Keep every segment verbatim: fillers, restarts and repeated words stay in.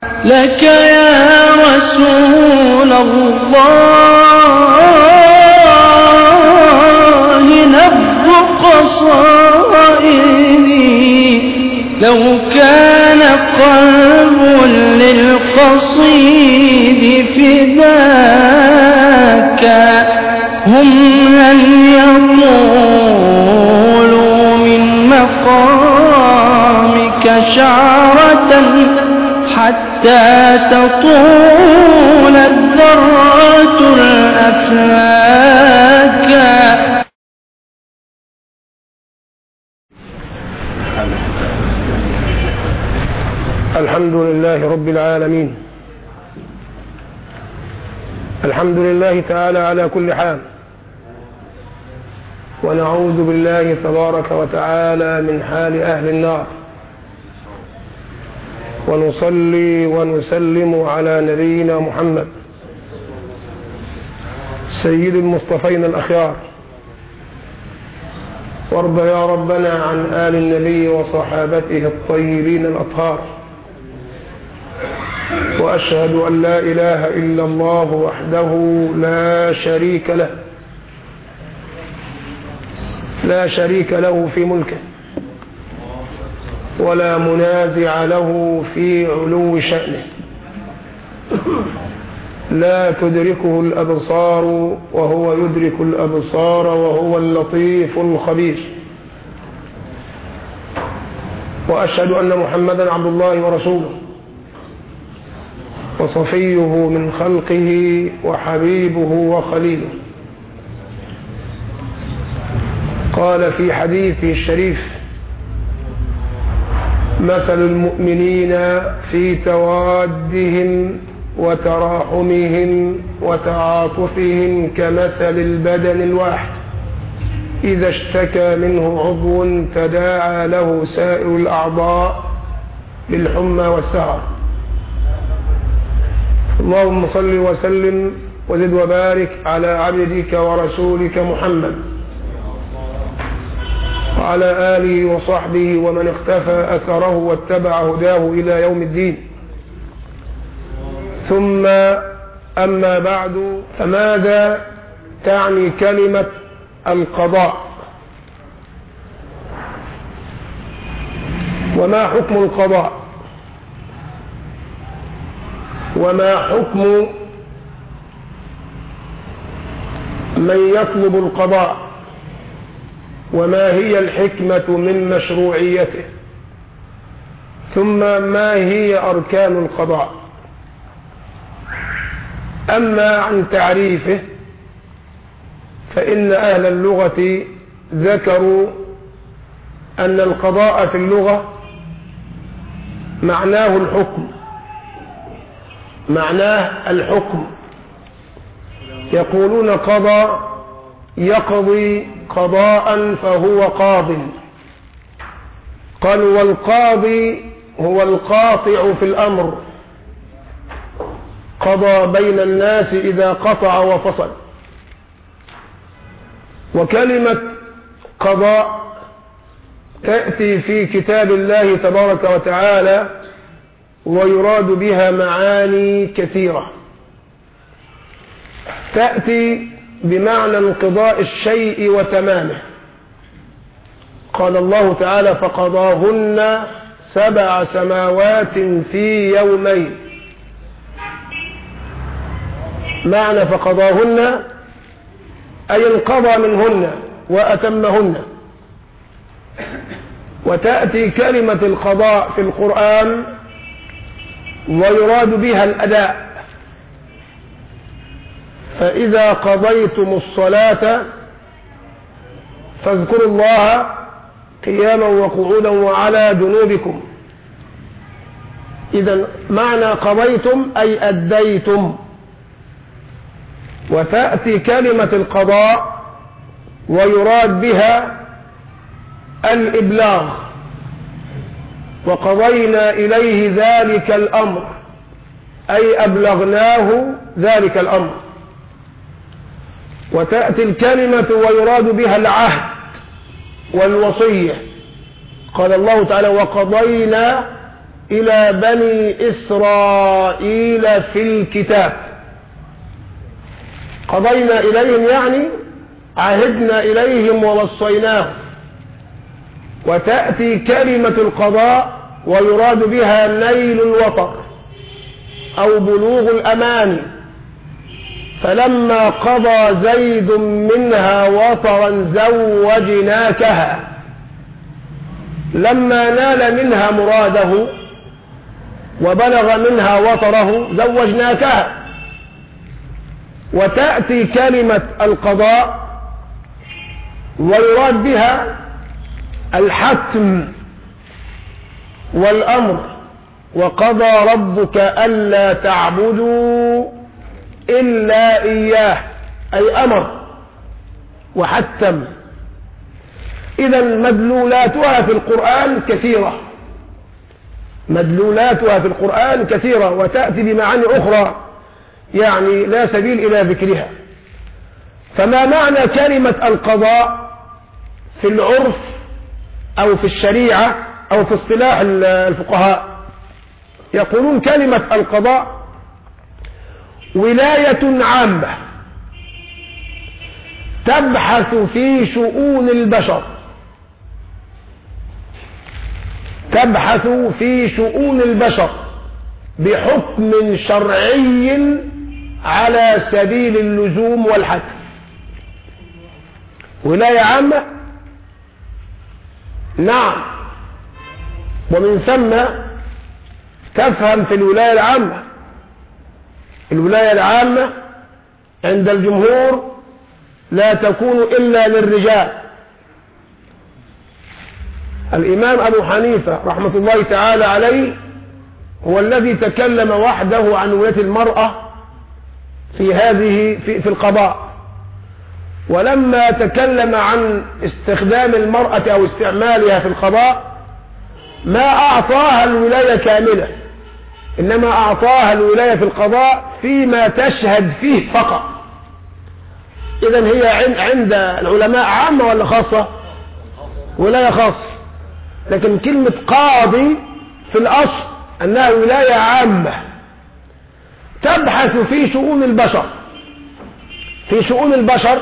لك يا رسول الله نبض قصائدي، لو كان قلب للقصيد فداك هم لن يطولوا من مقامك شعرة حتى تطول الذرات الأفلاك. الحمد لله رب العالمين، الحمد لله تعالى على كل حال، ونعوذ بالله تبارك وتعالى من حال أهل النار، ونصلي ونسلم على نبينا محمد سيد المصطفين الأخيار. وارض يا ربنا عن آل النبي وصحابته الطيبين الأطهار. وأشهد أن لا إله إلا الله وحده لا شريك له لا شريك له في ملكه، ولا منازع له في علو شأنه، لا تدركه الأبصار وهو يدرك الأبصار، وهو اللطيف الخبير. وأشهد أن محمدا عبد الله ورسوله، وصفيه من خلقه وحبيبه وخليله. قال في حديثه الشريف: مثل المؤمنين في توادهم وتراحمهم وتعاطفهم كمثل البدن الواحد إذا اشتكى منه عضو تداعى له سائر الأعضاء بالحمى والسهر. اللهم صل وسلم وزد وبارك على عبدك ورسولك محمد وعلى آله وصحبه ومن اختفى أثره واتبع هداه إلى يوم الدين. ثم أما بعد، فماذا تعني كلمة القضاء؟ وما حكم القضاء؟ وما حكم من يطلب القضاء؟ وما هي الحكمة من مشروعيته؟ ثم ما هي أركان القضاء؟ أما عن تعريفه فإن أهل اللغة ذكروا أن القضاء في اللغة معناه الحكم معناه الحكم يقولون قضى يقضي قضاء فهو قاض. قالوا والقاضي هو القاطع في الأمر، قضى بين الناس إذا قطع وفصل. وكلمة قضاء تأتي في كتاب الله تبارك وتعالى ويراد بها معاني كثيرة. تأتي بمعنى انقضاء الشيء وتمامه. قال الله تعالى: فقضاهن سبع سماوات في يومين. معنى فقضاهن أي انقضى منهن وأتمهن. وتأتي كلمة القضاء في القرآن ويراد بها الأداء. فإذا قضيتم الصلاة فاذكروا الله قياما وقعودا وعلى جنوبكم. إذن معنى قضيتم أي أديتم. وتأتي كلمة القضاء ويراد بها الإبلاغ. وقضينا إليه ذلك الأمر أي أبلغناه ذلك الأمر. وتأتي الكلمة ويراد بها العهد والوصية. قال الله تعالى: وقضينا إلى بني إسرائيل في الكتاب. قضينا إليهم يعني عهدنا إليهم ووصيناهم. وتأتي كلمة القضاء ويراد بها نيل الوطر أو بلوغ الأمان. فلما قضى زيد منها وطرا زوجناكها، لما نال منها مراده وبلغ منها وطره زوجناكها. وتأتي كلمة القضاء ويراد بها الحتم والأمر. وقضى ربك ألا تعبدوا إلا إياه، أي أمر وحتم. إذن مدلولاتها في القرآن كثيرة، مدلولاتها في القرآن كثيرة وتأتي بمعاني أخرى يعني لا سبيل إلى ذكرها. فما معنى كلمة القضاء في العرف أو في الشريعة أو في اصطلاح الفقهاء؟ يقولون كلمة القضاء ولاية عامة تبحث في شؤون البشر، تبحث في شؤون البشر بحكم شرعي على سبيل اللزوم والحتم. ولاية عامة، نعم، ومن ثم تفهم في الولاية العامة. الولاية العامة عند الجمهور لا تكون إلا للرجال. الإمام أبو حنيفة رحمة الله تعالى عليه هو الذي تكلم وحده عن ولاية المرأة في هذه في, في القضاء. ولما تكلم عن استخدام المرأة أو استعمالها في القضاء ما أعطاها الولاية كاملة، إنما أعطاها الولاية في القضاء فيما تشهد فيه فقط. إذن هي عند العلماء عامة ولا خاصة؟ ولاية خاصة. لكن كلمة قاضي في الأصل أنها ولاية عامة تبحث في شؤون البشر. في شؤون البشر،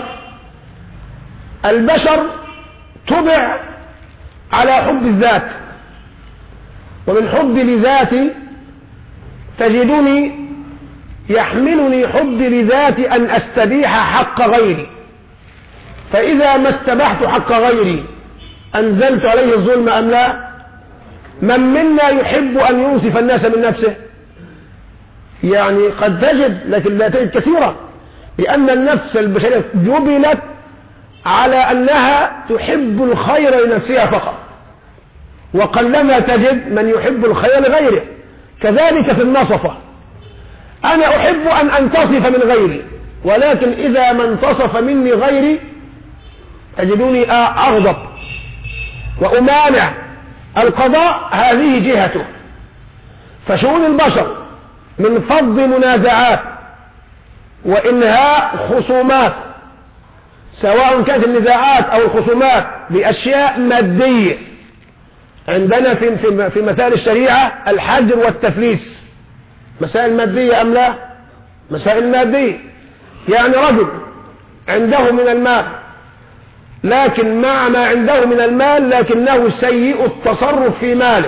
البشر طبع على حب الذات، ومن حب لذاتي تجدني يحملني حب لذاتي أن أستبيح حق غيري. فإذا ما استبحت حق غيري أنزلت عليه الظلم أم لا؟ من منا يحب أن ينصف الناس من نفسه؟ يعني قد تجد، لكن لا تجد كثيرا، لأن النفس البشرية جبلت على أنها تحب الخير لنفسها فقط، وقلما تجد من يحب الخير لغيره. كذلك في النصفة، أنا أحب أن أنتصف من غيري، ولكن إذا ما انتصف مني غيري تجدوني أغضب وأمانع. القضاء هذه جهته. فشؤون البشر من فض منازعات وإنهاء خصومات، سواء كانت النزاعات أو الخصومات بأشياء مادية. عندنا في في مسائل الشريعة الحجر والتفليس مسائل مادية أم لا؟ مسائل مادية. يعني رجل عنده من المال، لكن مع ما عنده من المال لكنه سيء التصرف في ماله،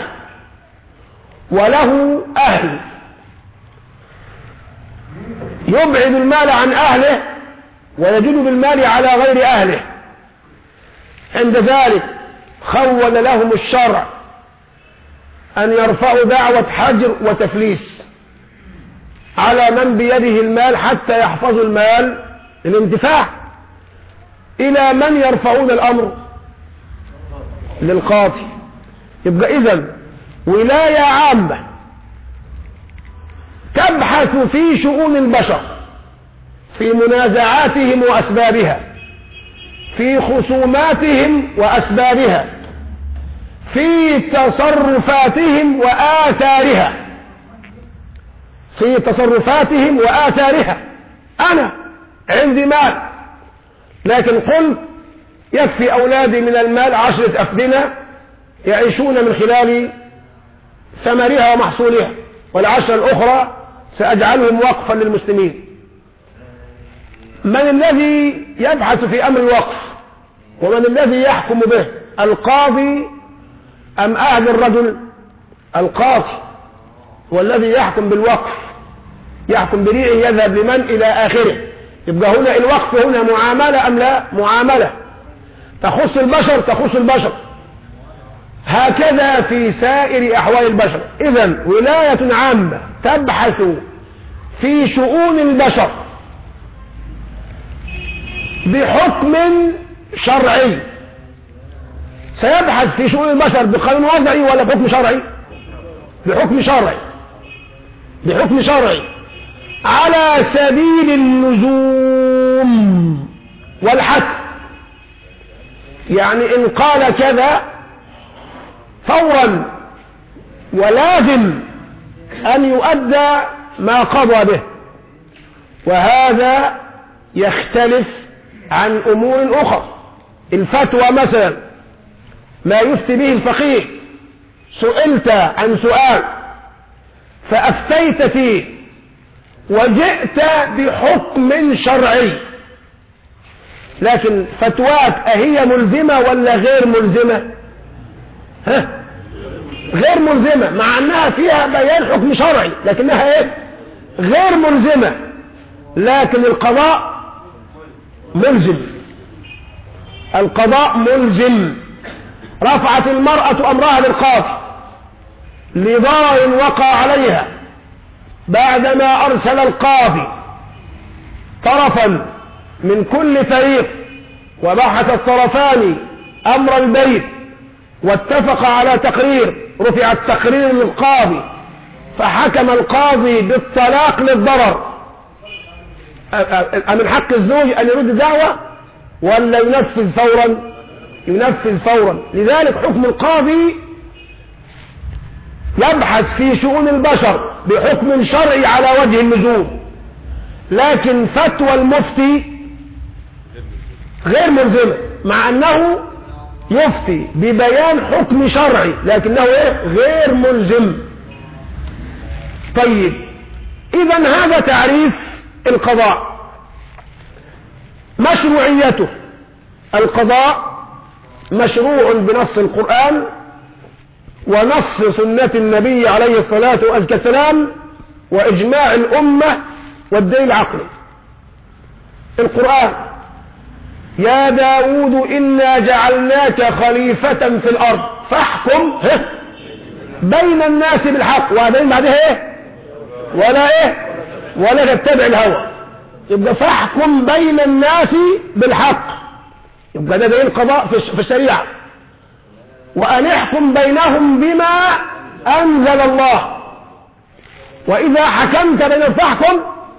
وله أهل، يبعد المال عن أهله ويجد بالمال على غير أهله. عند ذلك خول لهم الشرع أن يرفعوا دعوة حجر وتفليس على من بيده المال حتى يحفظوا المال للانتفاع. إلى من يرفعون الأمر؟ للقاضي. يبقى إذن ولاية عامة تبحث في شؤون البشر، في منازعاتهم وأسبابها، في خصوماتهم وأسبابها، في تصرفاتهم وآثارها، في تصرفاتهم وآثارها. أنا عندي مال، لكن قل يكفي أولادي من المال عشرة أفدنة يعيشون من خلال ثمرها ومحصولها، والعشر الأخرى سأجعلهم وقفا للمسلمين. من الذي يبحث في أمر الوقف ومن الذي يحكم به؟ القاضي أم أهل الرجل؟ القاضي والذي يحكم بالوقف، يحكم بريعه يذهب لمن إلى آخره. يبقى هنا الوقف هنا معاملة أم لا؟ معاملة تخص البشر، تخص البشر. هكذا في سائر أحوال البشر. إذن ولاية عامة تبحث في شؤون البشر بحكم شرعي. سيبحث في شؤون البشر بقانون وضعي ولا بحكم شرعي؟ بحكم شرعي، بحكم شرعي على سبيل اللزوم والحتم. يعني إن قال كذا فورا ولازم أن يؤدى ما قضى به. وهذا يختلف عن أمور أخرى. الفتوى مثلا ما يفتي به الفقيه، سئلت عن سؤال فأفتيت فيه وجئت بحكم شرعي، لكن فتواك أهي ملزمة ولا غير ملزمة؟ ها؟ غير ملزمة، مع أنها فيها بيان حكم شرعي لكنها إيه؟ غير ملزمة. لكن القضاء ملزم، القضاء ملزم. رفعت المرأة أمرها للقاضي لضرر وقع عليها بعدما أرسل القاضي طرفا من كل فريق وبحث الطرفان أمر البيت واتفق على تقرير، رفع التقرير للقاضي فحكم القاضي بالطلاق للضرر. أمن حق الزوج أن يرد دعوة ولا ينفذ فورا؟ ينفذ فورا. لذلك حكم القاضي يبحث في شؤون البشر بحكم شرعي على وجه اللزوم، لكن فتوى المفتي غير ملزمة، مع أنه يفتي ببيان حكم شرعي لكنه إيه؟ غير ملزم. طيب، إذن هذا تعريف القضاء. مشروعيته: القضاء مشروع بنص القرآن ونص سنة النبي عليه الصلاة والسلام وإجماع الأمة والدليل العقلي. القرآن: يا داود إنا جعلناك خليفة في الأرض فاحكم بين الناس بالحق. وبين بعدها إيه؟ ولا إيه؟ ولا تتبع الهوى. يبقى فاحكم بين الناس بالحق، يبقى ده دليل القضاء في الشريعة. وأن يحكم بينهم بما أنزل الله، وإذا حكمت بينهم فاحكم.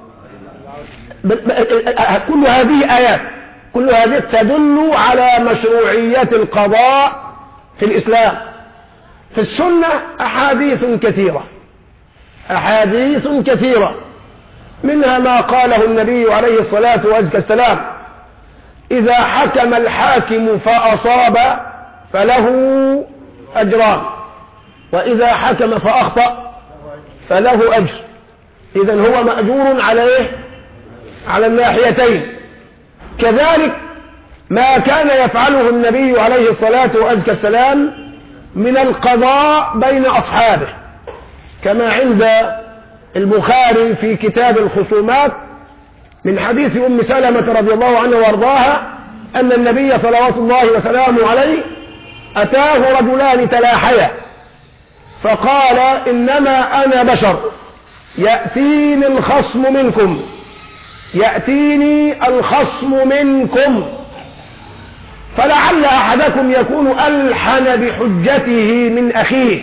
كل هذه آيات، كل هذه تدل على مشروعية القضاء في الإسلام. في السنة أحاديث كثيرة، أحاديث كثيرة، منها ما قاله النبي عليه الصلاة والسلام: إذا حكم الحاكم فأصاب فله أجران، وإذا حكم فأخطأ فله أجر. إذن هو مأجور على إيه؟ على الناحيتين. كذلك ما كان يفعله النبي عليه الصلاة والسلام من القضاء بين أصحابه، كما عند البخاري في كتاب الخصومات من حديث أم سلمة رضي الله عنها وارضاها أن النبي صلوات الله وسلامه عليه أتاه رجلان تلاحيا فقال: إنما أنا بشر يأتيني الخصم منكم يأتيني الخصم منكم فلعل أحدكم يكون ألحن بحجته من أخيه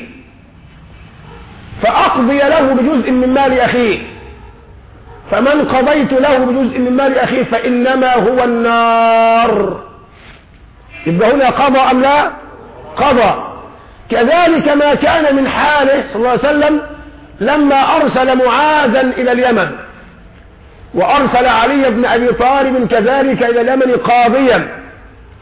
فأقضي له بجزء من مال أخيه، فمن قضيت له بجزء من مال أخيه فإنما هو النار. يبقى هنا قضى أم لا؟ قضى. كذلك ما كان من حاله صلى الله عليه وسلم لما أرسل معاذا إلى اليمن، وأرسل علي بن أبي طالب كذلك إلى اليمن قاضيا،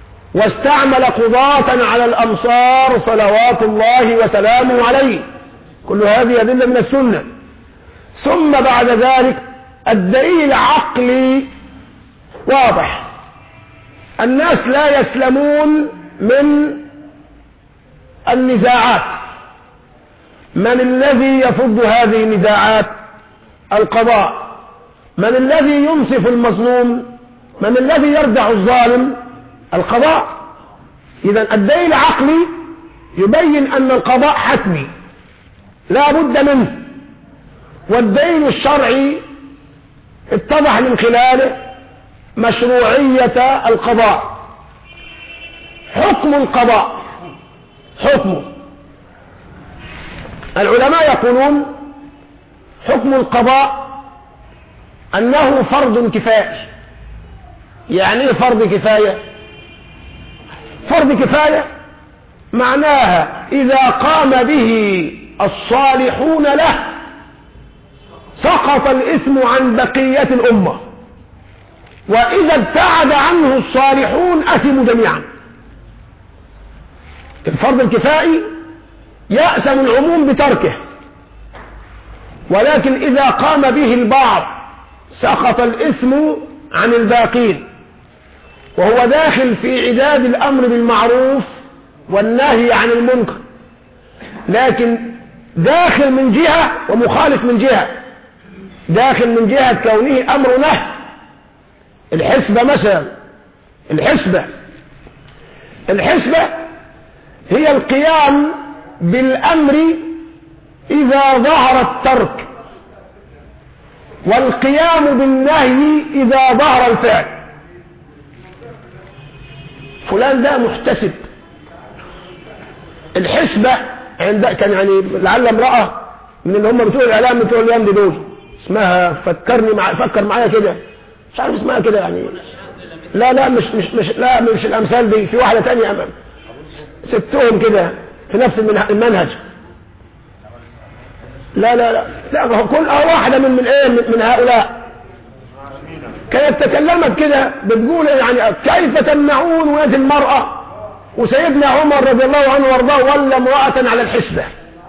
واستعمل قضاة على الأمصار صلوات الله وسلامه عليه. كل هذه أدلة من السنة. ثم بعد ذلك الدليل العقلي واضح. الناس لا يسلمون من النزاعات. من الذي يفض هذه النزاعات؟ القضاء. من الذي ينصف المظلوم؟ من الذي يردع الظالم؟ القضاء. إذن الدليل العقلي يبين أن القضاء حتمي لا بد منه، والدليل الشرعي اتضح من خلاله مشروعية القضاء. حكم القضاء، حكمه العلماء يقولون حكم القضاء أنه فرض كفائي. يعني ايه فرض كفاية؟ فرض كفاية معناها إذا قام به الصالحون له سقط الإثم عن بقية الأمة، وإذا ابتعد عنه الصالحون أثموا جميعا. الفرض الكفائي يأثم العموم بتركه، ولكن إذا قام به البعض سقط الإثم عن الباقين، وهو داخل في عداد الأمر بالمعروف والنهي عن المنكر، لكن داخل من جهة ومخالف من جهة. داخل من جهة كونه أمر نهي. الحسبة مثلا، الحسبة الحسبة هي القيام بالأمر إذا ظهر الترك، والقيام بالنهي إذا ظهر الفعل. فلان ده محتسب. الحسبة عند كان يعني لعل امرأة من اللي هم بتوع الإعلام بتوع اليوم دي دول اسمها فكرني مع فكر معايا كده، مش عارف اسمها كده يعني. لا لا مش مش مش لا مش الأمثال دي، في واحدة تانية أمام ستهم كده في نفس المنهج. لا لا لا لا كل واحدة من من ايه من هؤلاء كانت تكلمت كده بتقول يعني كيف تمنعون ولاد المرأة، وسيدنا عمر رضي الله عنه وارضاه ولى امرأة على الحسبة.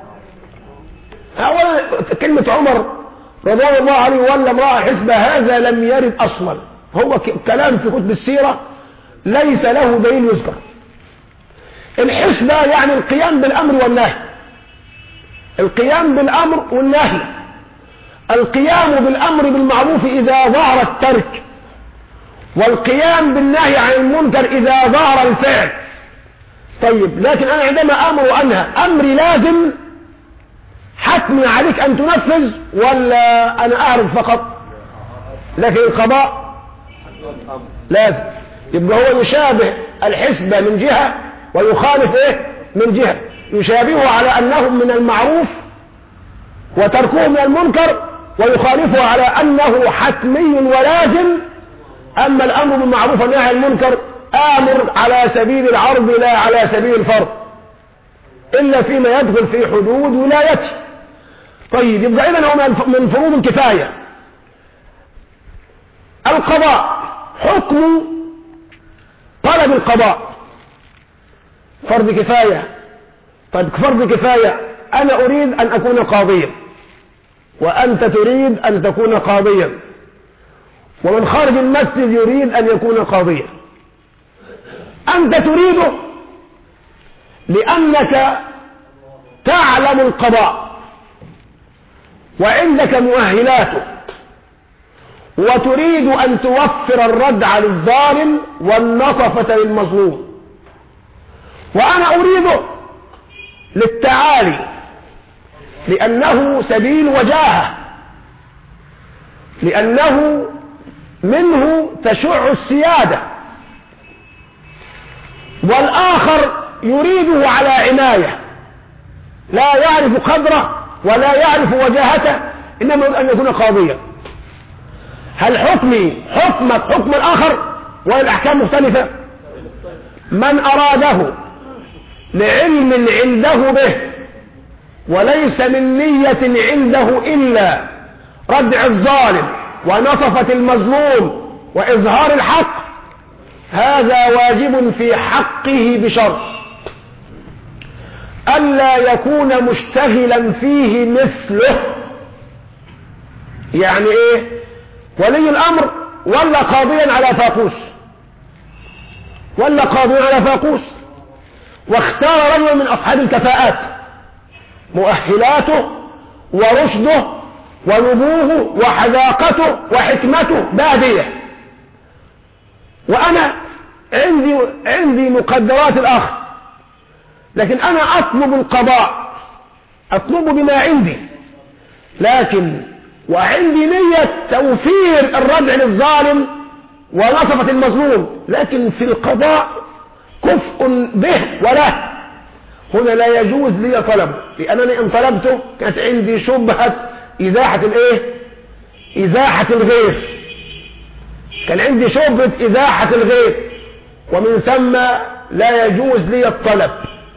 اولا كلمة عمر رضي الله عنه ولى امرأة حسبة هذا لم يرد اصلا، هو كلام في كتب السيرة ليس له دليل يذكر. الحسبة يعني القيام بالامر والنهي، القيام بالامر والنهي. القيام بالامر بالمعروف اذا ظهر الترك، والقيام بالنهي عن المنكر اذا ظهر الفعل. طيب لكن انا عندما امر وانهى امري لازم حتمي عليك ان تنفذ ولا انا اعرف فقط؟ لكن القضاء لازم. يبقى هو يشابه الحسبة من جهة ويخالف ايه من جهة. يشابهه على انهم من المعروف وتركوه من المنكر، ويخالفه على انه حتمي ولازم. اما الامر بالمعروف والنهي عن المنكر امر على سبيل العرض لا على سبيل الفرض، الا فيما يدخل في حدود ولايته. طيب يبقى اذا هو من فروض الكفايه. القضاء حكم طلب القضاء فرض كفايه. طيب فرض كفايه انا اريد ان اكون قاضيا، وانت تريد ان تكون قاضيا، ومن خارج المسجد يريد ان يكون قاضيا. انت تريده لانك تعلم القضاء وعندك مؤهلاته، وتريد ان توفر الردع للظالم والنصفة للمظلوم. وانا اريده للتعالي لانه سبيل وجاهة، لانه منه تشع السيادة. والاخر يريده على عناية، لا يعرف قدره ولا يعرف وجاهته، انما يريد ان يكون قاضيا. هل حكمي حكمك حكم الاخر ولا الاحكام مختلفة؟ من اراده لعلم عنده به وليس من نية عنده الا ردع الظالم ونصفة المظلوم واظهار الحق، هذا واجب في حقه بشرط ألا يكون مشتغلا فيه مثله. يعني ايه؟ ولي الامر ولا قاضيا على فاقوس، ولا قاضيا على فاقوس، واختار رجل من اصحاب الكفاءات مؤهلاته ورشده ونبوه وحذاقته وحكمته بادية، وانا عندي عندي مقدرات الاخر، لكن انا اطلب القضاء، اطلب بما عندي، لكن وعندي نية توفير الردع للظالم ونصفة المظلوم، لكن في القضاء كفء به وله، هنا لا يجوز لي طلب، لأنني إن طلبته كانت عندي شبهة إزاحة الإيه؟ إزاحة الغير، كان عندي شبهة إزاحة الغير، ومن ثم لا يجوز لي الطلب،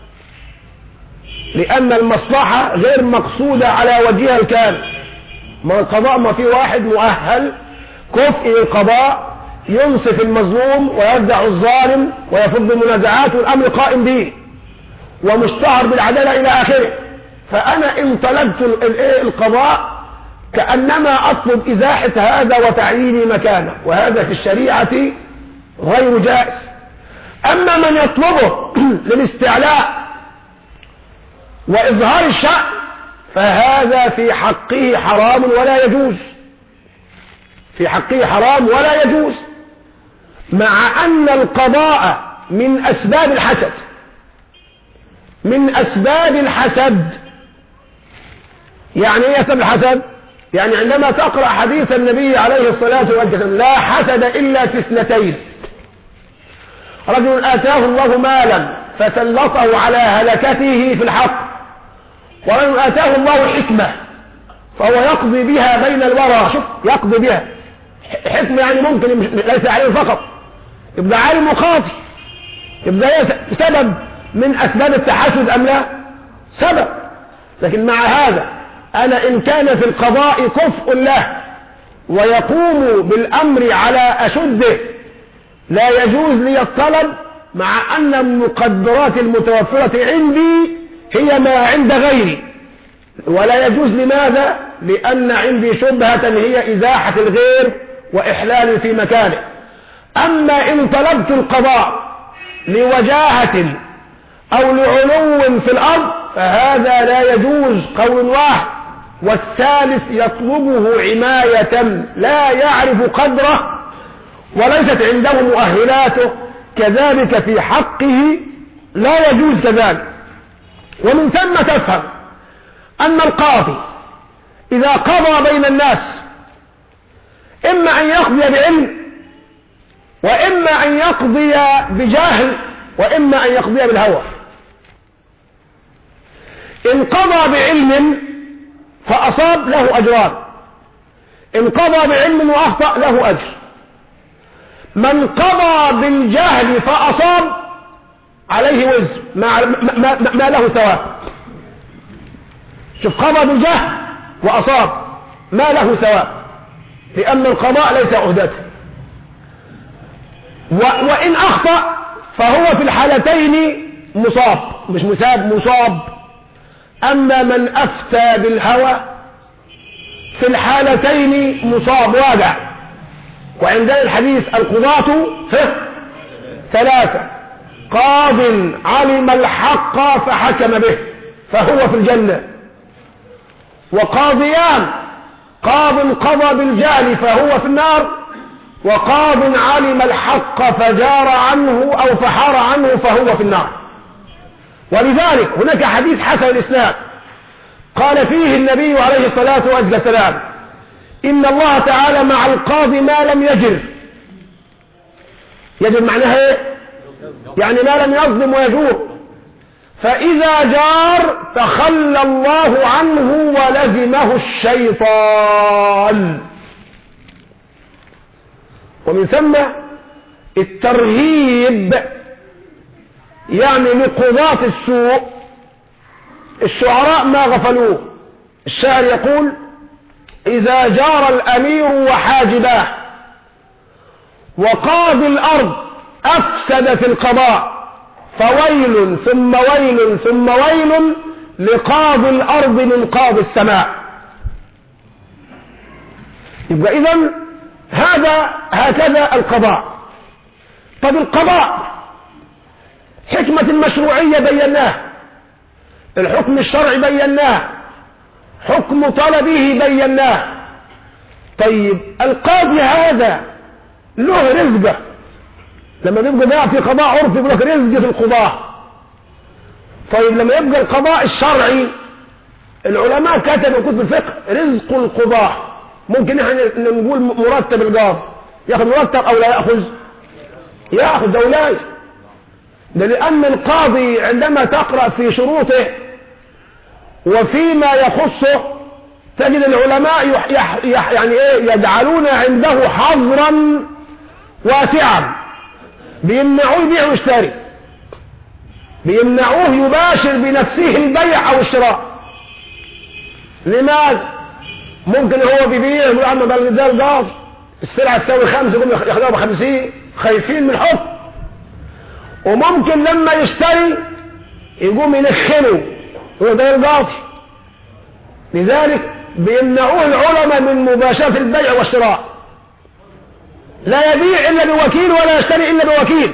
لأن المصلحة غير مقصودة على وجهها الكامل. ما القضاء ما في واحد مؤهل كفء للقضاء ينصف المظلوم ويردع الظالم ويفض المنازعات والأمر قائم به ومشتهر بالعدالة إلى آخره. فأنا إن طلبت القضاء كأنما أطلب إزاحة هذا وتعيين مكانه، وهذا في الشريعة غير جائز. أما من يطلبه للاستعلاء وإظهار الشأن فهذا في حقه حرام ولا يجوز، في حقه حرام ولا يجوز، مع أن القضاء من أسباب الحسد، من أسباب الحسد. يعني ايه أسباب الحسد؟ يعني عندما تقرأ حديث النبي عليه الصلاة والسلام لا حسد إلا في اثنتين: رجل آتاه الله مالا فسلطه على هلكته في الحق، ورجل آتاه الله حكمة فهو يقضي بها بين الورى. شوف، يقضي بها حكمة، يعني ممكن ليس عليه فقط، يبقى عالم وقاضي، يبقى سبب من أسباب التحسد أم لا؟ سبب. لكن مع هذا أنا إن كان في القضاء كفء له ويقوم بالأمر على أشده لا يجوز لي الطلب، مع أن المقدرات المتوفرة عندي هي ما عند غيري، ولا يجوز. لماذا؟ لأن عندي شبهة هي إزاحة الغير وإحلال في مكانه. أما إن طلبت القضاء لوجاهة أو لعلو في الأرض فهذا لا يجوز، قول واحد. والثالث يطلبه عناية لا يعرف قدره وليست عنده مؤهلاته، كذلك في حقه لا يجوز كذلك. ومن ثم تفهم أن القاضي إذا قضى بين الناس إما أن يقضي بعلم، وإما أن يقضي بجاهل، وإما أن يقضي بالهوى. إن قضى بعلم فأصاب له أجران، إن قضى بعلم وأخطأ له أجر. من قضى بالجهل فأصاب عليه وزر ما, ما, ما, ما له ثواب. شوف، قضى بالجهل وأصاب ما له ثواب، لأن القضاء ليس عهدته. وإن أخطأ فهو في الحالتين مصاب، مش مساب، مصاب. أما من أفتى بالهوى في الحالتين مصاب واقع. وعندنا الحديث القضاة ثلاثة: قاض علم الحق فحكم به فهو في الجنة، وقاضيان: قاض قضى بالجهل فهو في النار، وقاض علم الحق فجار عنه أو فحار عنه فهو في النار. ولذلك هناك حديث حسن الإسناد قال فيه النبي عليه الصلاة والسلام: إن الله تعالى مع القاضي ما لم يجر. يجر معناها ايه؟ يعني ما لم يظلم ويجور. فإذا جار تخلى الله عنه ولزمه الشيطان. ومن ثم الترهيب يعني لقضاة السوء. الشعراء ما غفلوه. الشاعر يقول: إذا جار الأمير وحاجباه وقاضي الأرض أفسد في القضاء فويل ثم ويل ثم ويل لقاضي الأرض من قاضي السماء. يبقى إذن هذا هكذا القضاء. طب القضاء حكمة المشروعية بيناه، الحكم الشرعي بيناه، حكم طلبه بيناه. طيب القاضي هذا له رزقه، لما يبقى ده في قضاء عرفي يقول لك رزق في القضاء. طيب لما يبقى القضاء الشرعي، العلماء كتبوا كتب الفقه رزق القضاء، ممكن احنا نقول مرتب القاضي ياخذ مرتب او لا ياخذ؟ ياخذ دولاي. ده لان القاضي عندما تقرأ في شروطه وفيما يخصه تجد العلماء يح يح يح يعني ايه يجعلون عنده حظرا واسعا، بيمنعوه يبيع ويشتري، بيمنعوه يباشر بنفسه البيع او الشراء. لماذا؟ ممكن هو بيبيع يقول عم ده القاضي السلعه تساوي خمسه يقوم ياخدوها بخمسين، خايفين من الحكم. وممكن لما يشتري يقوم ينخنه يقول ده القاضي. لذلك بيمنعوه العلماء من مباشرة البيع والشراء، لا يبيع إلا بوكيل ولا يشتري إلا بوكيل.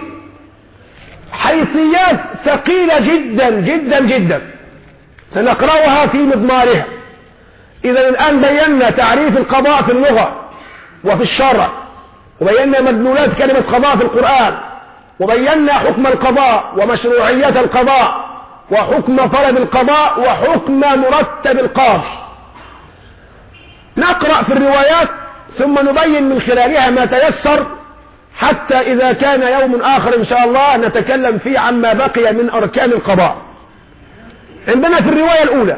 حيثيات ثقيلة جدا جدا جدا سنقرأها في مضمارها. إذا الآن بينا تعريف القضاء في اللغة وفي الشرع، وبينا مدلولات كلمة قضاء في القرآن، وبينا حكم القضاء ومشروعية القضاء وحكم طلب القضاء وحكم مرتب القاضي. نقرأ في الروايات ثم نبين من خلالها ما تيسر، حتى إذا كان يوم آخر إن شاء الله نتكلم فيه عما بقي من أركان القضاء. عندنا في الرواية الأولى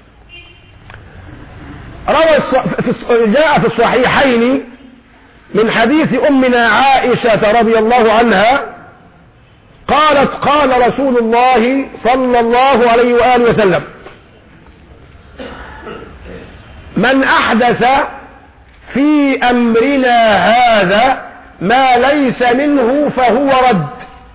روى جاء في الصحيحين من حديث أمنا عائشة رضي الله عنها قالت قال رسول الله صلى الله عليه وآله وسلم: من أحدث في أمرنا هذا ما ليس منه فهو رد.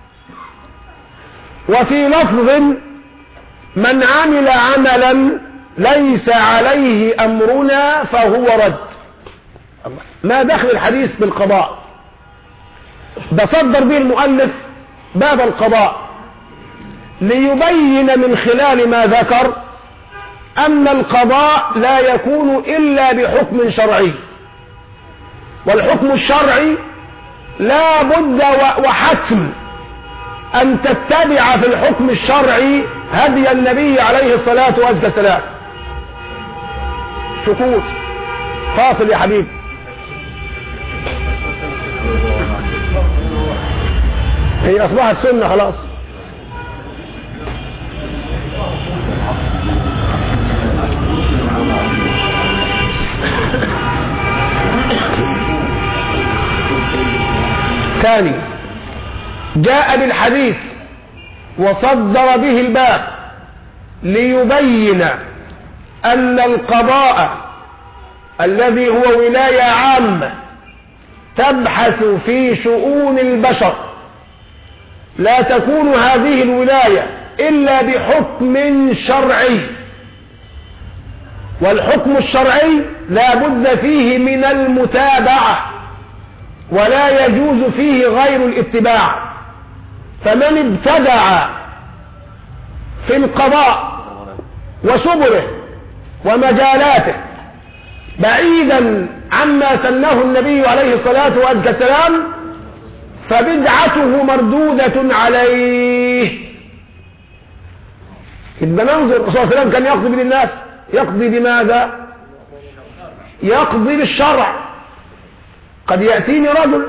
وفي لفظ: من عمل عملا ليس عليه أمرنا فهو رد. ما دخل الحديث بالقضاء؟ بصدر به المؤلف باب القضاء ليبين من خلال ما ذكر أن القضاء لا يكون إلا بحكم شرعي، والحكم الشرعي لا بد وحتم أن تتبع في الحكم الشرعي هدي النبي عليه الصلاة والسلام. سكوت فاصل يا حبيبي. هي أصبحت سنة خلاص. ثاني، جاء بالحديث وصدر به الباب ليبين أن القضاء الذي هو ولاية عامة تبحث في شؤون البشر لا تكون هذه الولاية إلا بحكم شرعي، والحكم الشرعي لا بد فيه من المتابعة ولا يجوز فيه غير الاتباع. فمن ابتدع في القضاء وسبله ومجالاته بعيدا عما سنه النبي عليه الصلاة والسلام فبدعته مردودة عليه. إذا ننظر الرسول صلى الله عليه وسلم كان يقضي بالناس، يقضي بماذا؟ يقضي بالشرع. قد يأتيني رجل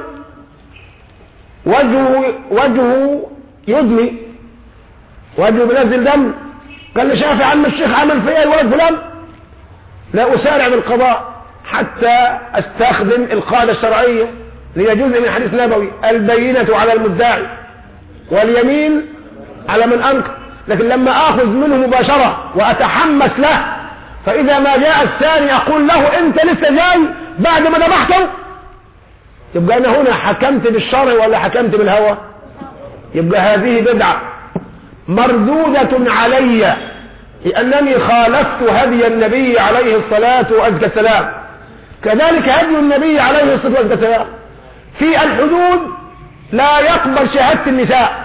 وجهه وجهه يدمي، وجهه بنزل دم، قال لي شافي عم الشيخ عمل فيا الولد فلان، لا أسارع بالقضاء حتى أستخدم القاعدة الشرعية اللي هي جزء من حديث نبوي: البينة على المدعي واليمين على من أنكر. لكن لما آخذ منه مباشرة وأتحمس له، فإذا ما جاء الثاني أقول له أنت لسه جاي بعد ما ذبحته، يبقى أنا هنا حكمت بالشرع ولا حكمت بالهوى؟ يبقى هذه بدعة. مردودة علي لأنني خالفت هدي النبي عليه الصلاة والسلام. كذلك هدي النبي عليه الصلاة والسلام في الحدود لا يقبل شهادة النساء،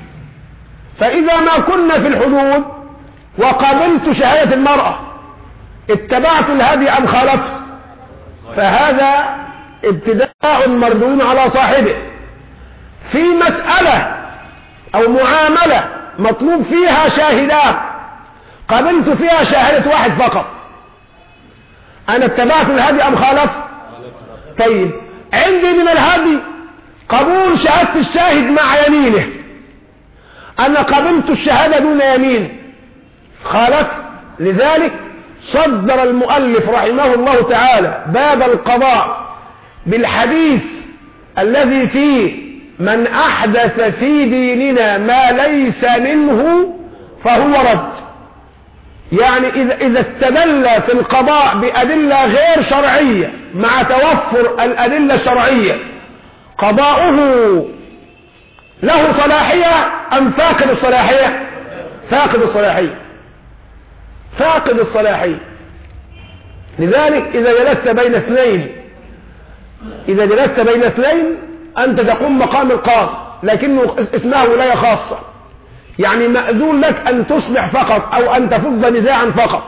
فإذا ما كنا في الحدود وقبلت شهادة المرأة اتبعت الهدي أم خالفت، فهذا ابتداء مردود على صاحبه. في مسألة أو معاملة مطلوب فيها شاهدان قبلت فيها شاهدة واحد فقط، أنا اتبعت الهدي أم خالفت؟ طيب عندي من الهدي قبول شهادة الشاهد مع يمينه، أنا قبلت الشهادة دون يمين، خالفت. لذلك صدر المؤلف رحمه الله تعالى باب القضاء بالحديث الذي فيه من أحدث في ديننا ما ليس منه فهو رد. يعني إذا, إذا استدل في القضاء بأدلة غير شرعية مع توفر الأدلة الشرعية، قضاؤه له صلاحية أم فاقد الصلاحية؟ فاقد الصلاحية، فاقد الصلاحية. لذلك إذا جلست بين اثنين إذا جلست بين اثنين أنت تقوم مقام القاضي، لكنه اسمها ولاية خاصة، يعني مأذون لك أن تصلح فقط أو أن تفض نزاعا فقط،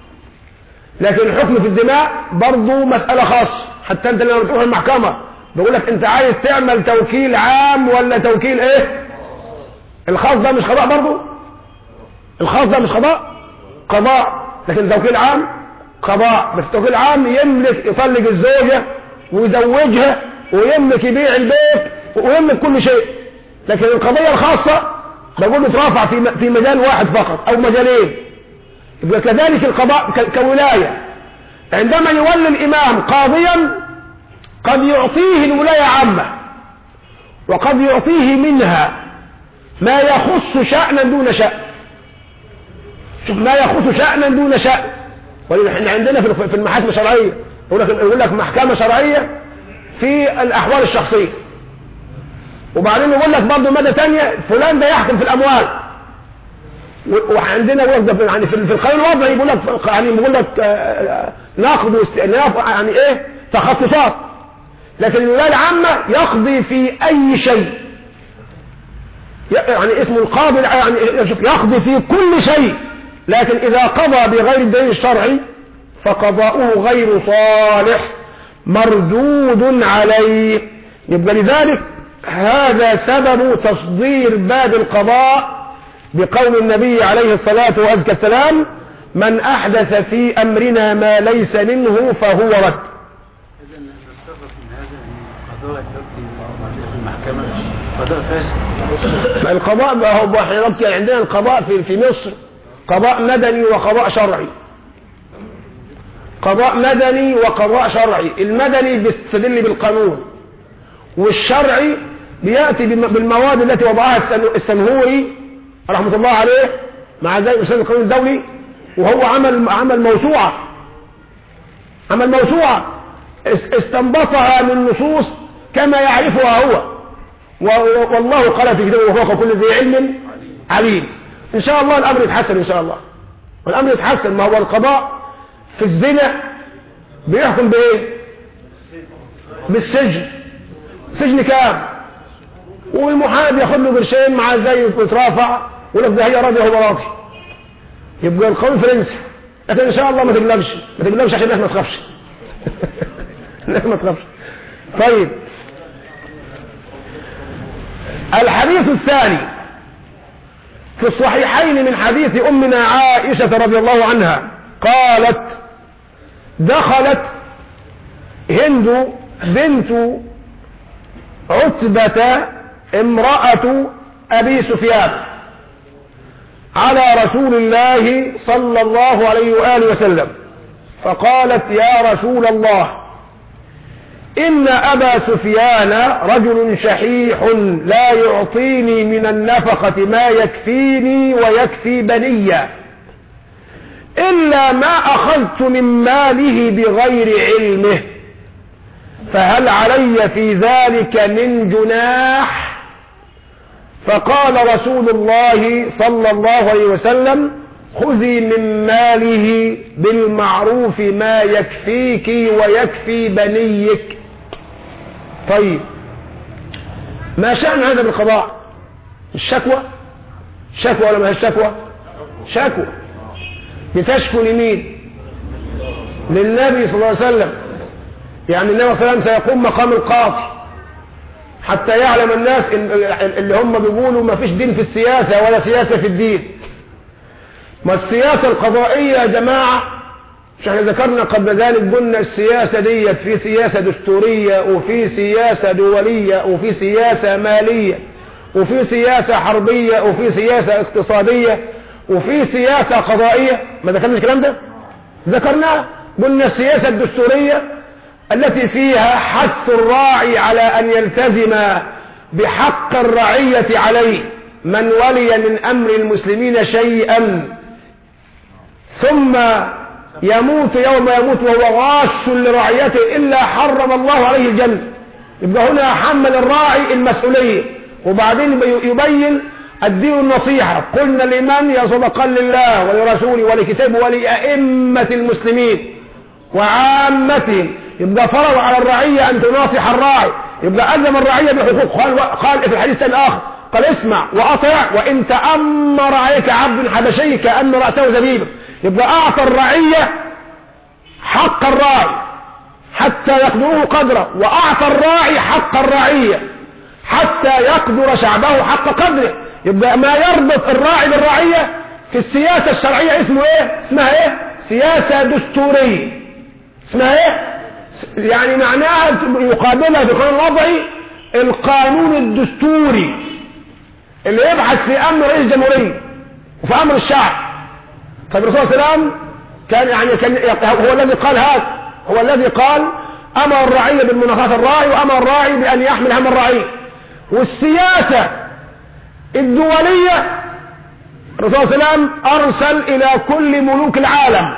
لكن الحكم في الدماء برضو مسألة خاصة. حتى أنت لما تروح المحكمة بيقول لك أنت عايز تعمل توكيل عام ولا توكيل إيه؟ الخاص ده مش قضاء برضو، الخاص ده مش قضاء، قضاء، لكن توكيل عام قضاء. بس توكيل عام يملك يطلق الزوجة ويزوجها ويملك يبيع البيت ويملك كل شيء، لكن القضية الخاصة بقول ترافع في في مجال واحد فقط أو مجالين. يبقى كذلك القضاء كولاية، عندما يولي الإمام قاضيا قد يعطيه الولاية عامة وقد يعطيه منها ما يخص شأنا دون شأن، شوف، ما يخص شأنا دون شأن. ونحن عندنا في المحاكم الشرعية يقول لك محكمة شرعية في الأحوال الشخصية، وبعدين يقول لك برضه مادة تانية فلان ده يحكم في الأموال. وعندنا يعني في القانون الوضعي يقول لك يعني يقول لك نقض واستئناف، يعني ايه، تخصصات. لكن الولاية العامة يقضي في أي شيء، يعني اسمه القاضي، يعني يقضي في كل شيء، لكن إذا قضى بغير الدليل الشرعي فقضاؤه غير صالح مردود عليه. يبقى لذلك هذا سبب تصدير باب القضاء بقول النبي عليه الصلاة والسلام من أحدث في أمرنا ما ليس منه فهو رد. إذا نستفاد من هذا أن القضاء في المحكمة قضاء فاسد. القضاء هو احنا عندنا القضاء في في مصر قضاء مدني وقضاء شرعي، قضاء مدني وقضاء شرعي. المدني بيستدل بالقانون، والشرعي بيأتي بالمواد التي وضعها السنهوري رحمة الله عليه مع ذلك أستاذ القانون الدولي، وهو عمل عمل موسوعة عمل موسوعة استنبطها من نصوص كما يعرفها هو، والله قال في كتابه وفوق كل ذي علم عليم. إن شاء الله الأمر يتحسن إن شاء الله، والأمر يتحسن. ما هو القضاء في الزنا بيحكم بإيه؟ بالسجن. سجن كام؟ والمحامي ياخد له قرشين مع زي ويترافع ويقول ده هي راضي وهو راضي، يبقى القانون فرنسي. لكن ان شاء الله ما تقلقش ما تقلقش عشان الناس ما تخافش الناس ما تخافش. طيب الحديث الثاني في الصحيحين من حديث أمنا عائشة رضي الله عنها قالت دخلت هند بنت عتبة امرأة أبي سفيان على رسول الله صلى الله عليه وآله وسلم فقالت يا رسول الله إن أبا سفيان رجل شحيح لا يعطيني من النفقة ما يكفيني ويكفي بني إلا ما أخذت من ماله بغير علمه، فهل علي في ذلك من جناح؟ فقال رسول الله صلى الله عليه وسلم خذي من ماله بالمعروف ما يكفيك ويكفي بنيك. طيب ما شأن هذا بالقضاء؟ الشكوى شكوى ولا ما هي الشكوى؟ شكوى. بتشكو لمين؟ للنبي صلى الله عليه وسلم. يعني النبي صلى الله عليه وسلم سيقوم مقام القاضي حتى يعلم الناس اللي هم بيقولوا ما فيش دين في السياسة ولا سياسة في الدين. ما السياسة القضائية يا جماعة، مش احنا ذكرنا قبل ذلك قلنا السياسة ديت في سياسة دستورية وفي سياسة دولية وفي سياسة مالية وفي سياسة حربية وفي سياسة اقتصادية وفي سياسة قضائية. ما ذكرنا الكلام ده؟ ذكرناه. قلنا السياسة الدستورية التي فيها حث الراعي على أن يلتزم بحق الرعية عليه من ولي من أمر المسلمين شيئا ثم يموت يوم يموت وهو غاش لرعيته إلا حرم الله عليه الجنة. يبقى هنا حمل الراعي المسؤولية. وبعدين يبين الدين النصيحة. قلنا لمن؟ يصدق لله ولرسوله ولكتابه ولأئمة المسلمين وعامتهم. يبقى فرض على الرعية أن تناصح الراعي. يبقى ألزم الرعية بحقوق. قال, قال في الحديث الآخر قال اسمع وأطع وإن تأمر عليك عبد حبشي كأن رأسه زبيب. يبقى أعطى الرعية حق الراعي حتى يقدروه قدره، وأعطى الراعي حق الرعية حتى يقدر شعبه حق قدره. يبقى ما يربط الراعي بالرعية في السياسة الشرعية اسمه ايه؟ اسمها ايه؟ سياسة دستورية. اسمها ايه؟ يعني معناها يقابلها في القانون الوضعي القانون الدستوري اللي يبحث في امر رئيس الجمهورية وفي امر الشعب. طيب الرسول صلى الله عليه وسلم كان يعني كان هو الذي قال هذا، هو الذي قال امر الرعية بالمناصحة الراعي وامر الراعي بان يحمل هم الرعية. والسياسة الدولية الرسول صلى الله عليه وسلم ارسل الى كل ملوك العالم،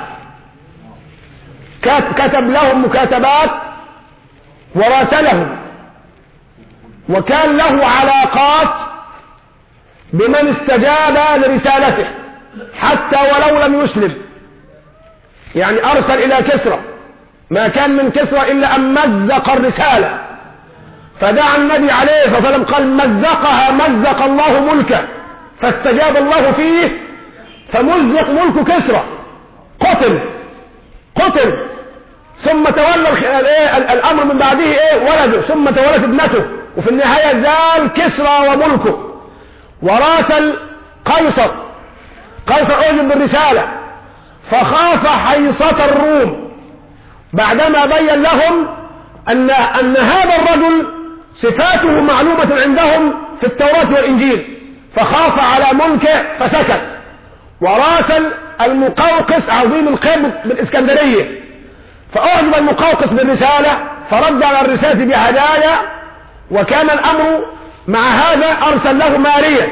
كتب لهم مكاتبات وراسلهم، وكان له علاقات بمن استجاب لرسالته حتى ولو لم يسلم. يعني ارسل الى كسرى، ما كان من كسرى الا ان مزق الرسالة، فدعا النبي عليه الصلاة والسلام قال مزقها مزق الله ملكه، فاستجاب الله فيه فمزق ملك كسرى، قتل قتل ثم تولى الامر من بعده ايه؟ ولده، ثم تولت ابنته، وفي النهاية زال كسرى وملكه. وراسل قيصر، قيصر اعجب بالرسالة فخاف حيصة الروم بعدما بين لهم ان ان هذا الرجل صفاته معلومة عندهم في التوراة والانجيل، فخاف على ملكه فسكت. وراسل المقوقس عظيم القبط بالاسكندرية، فأعجب المقوقس بالرسالة فرد على الرسالة بهدايا، وكان الأمر مع هذا أرسل له ماريا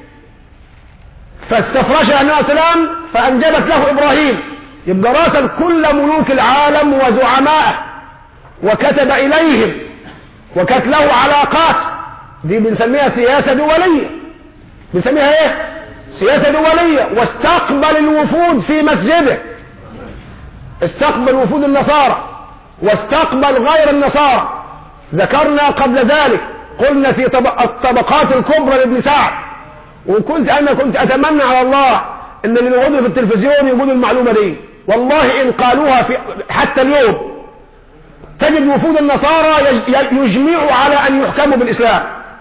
فاستفرشها النبي صلى الله عليه وسلم فأنجبت له إبراهيم. يبقى راسل كل ملوك العالم وزعمائه وكتب إليهم وكانت له علاقات. دي بنسميها سياسة دولية، بنسميها ايه؟ سياسة دولية. واستقبل الوفود في مسجده، استقبل وفود النصارى واستقبل غير النصارى. ذكرنا قبل ذلك قلنا في الطبقات الكبرى لابن سعد، وكنت انا كنت اتمنى على الله ان اللي يقولوا في التلفزيون يقولوا المعلومة دي. والله ان قالوها في حتى اليوم تجد وفود النصارى يجمعوا على ان يحكموا بالاسلام.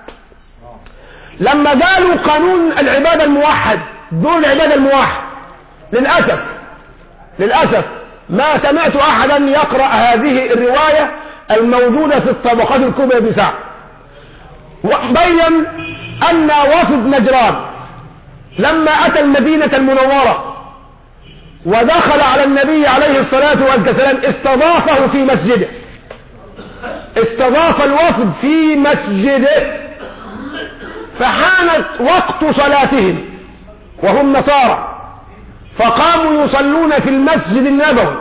لما قالوا قانون العبادة الموحد دون العبادة الموحد، للأسف للأسف ما سمعت أحدا يقرأ هذه الرواية الموجودة في الطبقات الكبرى بساعة. وبين أن وفد نجران لما أتى المدينة المنورة ودخل على النبي عليه الصلاة والسلام استضافه في مسجده، استضاف الوفد في مسجده، فحانت وقت صلاتهم وهم نصارى، فقاموا يصلون في المسجد النبوي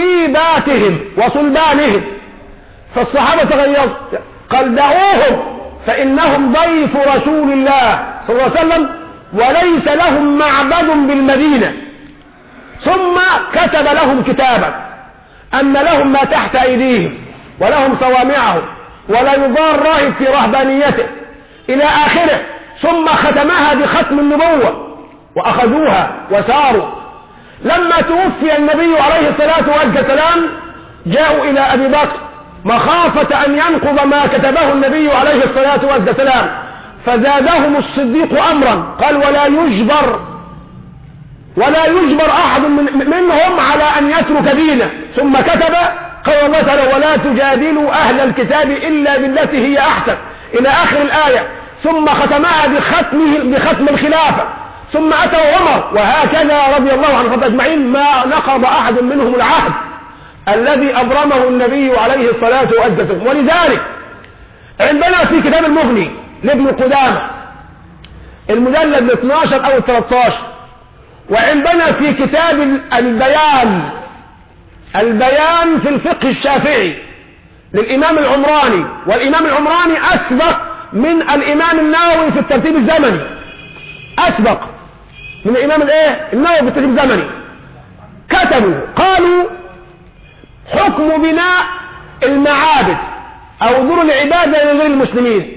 بتصليباتهم وصلبانهم. فالصحابة تغيظوا قال دعوهم فإنهم ضيف رسول الله صلى الله عليه وسلم وليس لهم معبد بالمدينة. ثم كتب لهم كتابا أن لهم ما تحت أيديهم ولهم صوامعهم ولا يضار راهب في رهبانيته إلى آخره. ثم ختمها بختم النبوة وأخذوها وساروا. لما توفي النبي عليه الصلاة والسلام جاءوا إلى أبي بكر مخافة أن ينقض ما كتبه النبي عليه الصلاة والسلام، فزادهم الصديق أمرا قال ولا يجبر ولا يجبر أحد من منهم على أن يترك دينه. ثم كتب قال الله تعالى ولا تجادلوا أهل الكتاب إلا بالتي هي أحسن إلى آخر الآية. ثم ختمها بختمه بختم الخلافة. ثم أتوا عمر وهكذا رضي الله عنهم أجمعين ما نقض أحد منهم العهد الذي أبرمه النبي عليه الصلاة والسلام. ولذلك عندنا في كتاب المغني لابن قدامة المجلد اثني عشر أو ثلاثة عشر، وعندنا في كتاب البيان البيان في الفقه الشافعي للإمام العمراني، والإمام العمراني أسبق من الإمام النووي في الترتيب الزمني، أسبق من الإمام الايه النووي في الترتيب الزمني. كتبوا قالوا حكم بناء المعابد أو دور العبادة لغير المسلمين.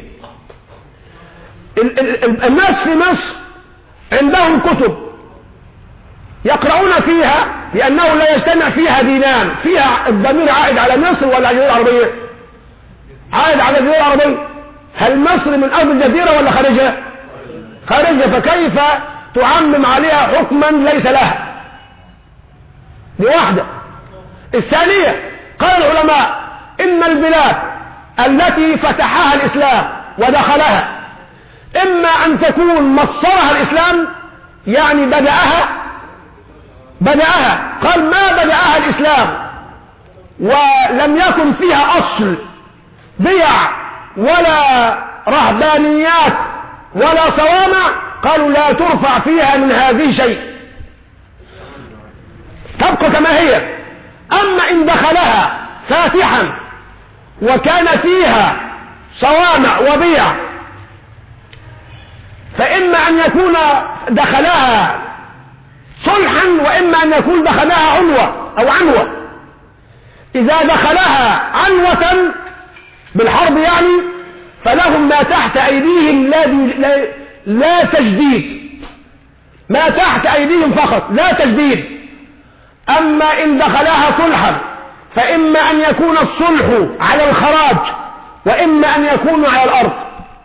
الناس في مصر عندهم كتب يقرؤون فيها لأنه لا يجتمع فيها دينان، فيها الضمير عائد على مصر ولا على الجزيرة العربية؟ عائد على الجزيرة العربية. هل مصر من أرض الجزيرة ولا خارجها؟ خارجها، فكيف تعمم عليها حكما ليس لها؟ دي واحدة. الثانية قال العلماء إن البلاد التي فتحها الإسلام ودخلها إما أن تكون مصرها الإسلام يعني بدأها بدأها قال ما بدأها الإسلام ولم يكن فيها أصل بيع ولا رهبانيات ولا صوامع، قالوا لا ترفع فيها من هذه شيء تبقى كما هي. أما إن دخلها فاتحا وكان فيها صوامع وبيع فإما أن يكون دخلها صلحا وإما أن يكون دخلها عنوة أو عنوة. إذا دخلها عنوة بالحرب يعني فلهم ما تحت أيديهم لا, لا, لا تجديد، ما تحت أيديهم فقط لا تجديد. أما إن دخلها صلحا فإما أن يكون الصلح على الخراج وإما أن يكون على الأرض.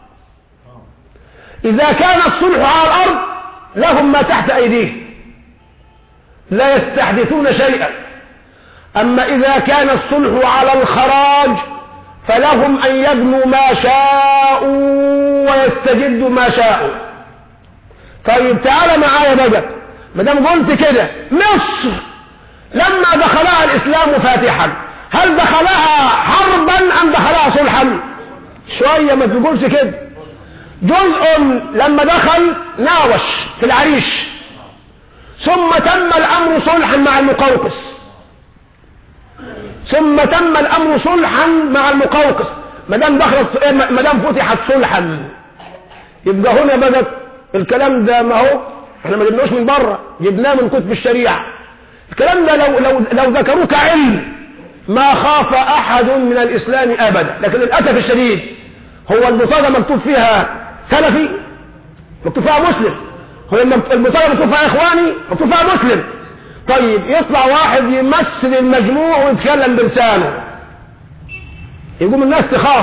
إذا كان الصلح على الأرض لهم ما تحت أيديهم لا يستحدثون شيئا. أما إذا كان الصلح على الخراج فلهم أن يبنوا ما شاءوا ويستجدوا ما شاءوا. طيب تعال معايا بقى، مدام قلت كده مصر لما دخلها الإسلام فاتحا هل دخلها حربا أم دخلها صلحا؟ شوية ما تقولش كده. جزء لما دخل ناوش في العريش ثم تم الأمر صلحا مع المقوقس ثم تم الأمر صلحا مع المقوقس. مدام دخلت مدام فتحت صلحا يبقى هنا بدأ الكلام ده. ما هو احنا ما جبناهوش من بره، جبناه من كتب الشريعة. الكلام ده لو لو لو ذكروه كعلم ما خاف أحد من الإسلام أبدا. لكن للأسف الشديد هو البطاقة مكتوب فيها سلفي مكتوب فيها مسلم، هو البطاقة مكتوب فيها إخواني مكتوب فيها مسلم. طيب يطلع واحد يمثل المجموع ويتكلم بلسانه يقوم الناس تخاف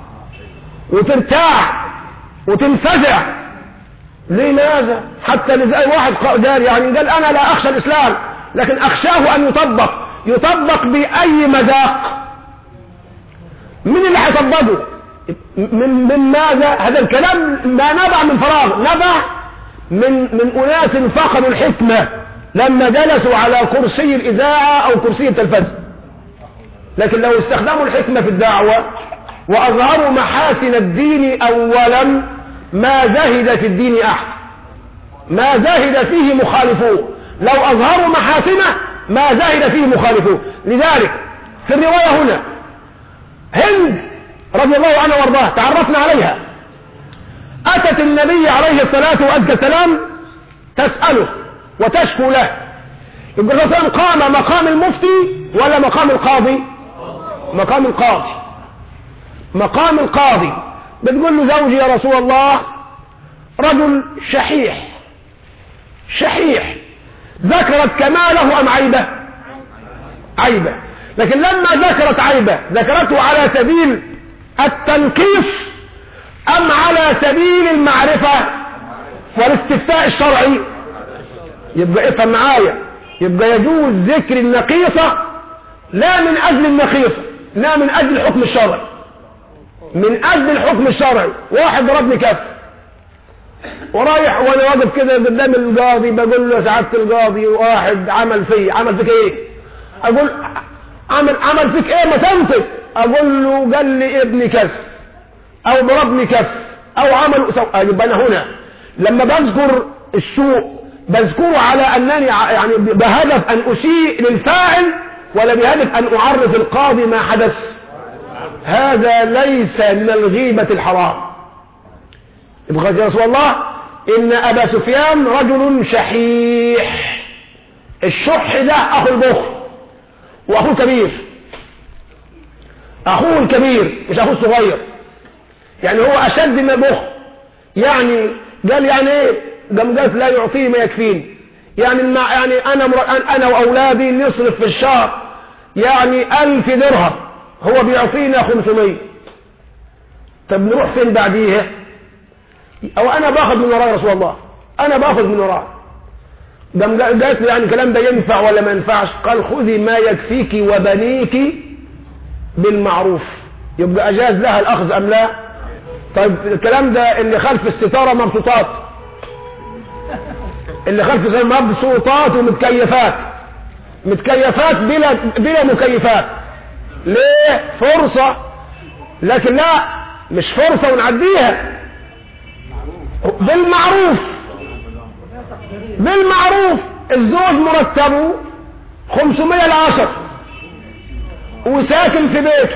وترتاع وتنفزع. لماذا؟ حتى لذلك واحد قال يعني قال أنا لا أخشى الإسلام لكن أخشاه أن يطبق يطبق بأي مذاق. من اللي هيطبقه؟ من, من ماذا؟ هذا الكلام ما نبع من فراغ، نبع من, من أناس فقدوا الحكمة لما جلسوا على كرسي الإذاعة أو كرسي التلفزيون. لكن لو استخدموا الحكمة في الدعوة وأظهروا محاسن الدين أولا ما زهد في الدين أحد، ما زهد فيه مخالفوه. لو أظهروا محاسنه ما زهد فيه مخالفوه. لذلك في الرواية هنا هند رضي الله عنها وارضاها تعرفنا عليها، أتت النبي عليه الصلاة والسلام تسأله وتشكو له. يبقى الرسول قام مقام المفتي ولا مقام القاضي؟ مقام القاضي. مقام القاضي. بتقول له زوجي يا رسول الله رجل شحيح شحيح، ذكرت كماله أم عيبه؟ عيبه. لكن لما ذكرت عيبه ذكرته على سبيل التنقيص أم على سبيل المعرفة والاستفتاء الشرعي؟ يبقى افهم معايا، يبقى يجوز ذكر النقيصة لا من أجل النقيصة، لا من أجل الحكم الشرعي، من أجل الحكم الشرعي. واحد ضربني كف ورايح وانا واقف كده قدام القاضي بقول له سعادة القاضي واحد عمل في عمل فيك ايه؟ اقول عمل عمل فيك ايه؟ ما تنطق. اقول له قال لي ابني كف او ضربني كف او عمل سو... يبقى انا هنا لما بذكر السوء بذكره على انني يعني بهدف ان اسيء للفاعل ولا بهدف ان اعرف القاضي ما حدث. هذا ليس من الغيبة الحرام. يبقى يا رسول الله ان ابا سفيان رجل شحيح. الشح ده اخو البخل واخوه الكبير، اخوه الكبير مش اخوه الصغير، يعني هو اشد من البخل. يعني قال يعني ايه؟ قام قالت لا يعطيه ما يكفيني، يعني يعني انا انا واولادي نصرف في الشهر يعني ألف درهم، هو بيعطينا خمسمية. طب نروح فين بعديها؟ او انا باخذ من وراء رسول الله، انا باخذ من وراء. قام قالت له يعني الكلام ده ينفع ولا ما ينفعش؟ قال خذي ما يكفيك وبنيك بالمعروف. يبقى اجاز لها الاخذ ام لا؟ طيب الكلام ده اللي خلف الستاره مبسوطات، اللي خلف الستاره مبسوطات ومتكيفات، متكيفات بلا بلا مكيفات. ليه؟ فرصه. لكن لا، مش فرصه ونعديها. بالمعروف بالمعروف. الزوج مرتبه خمسمية العشر وساكن في بيته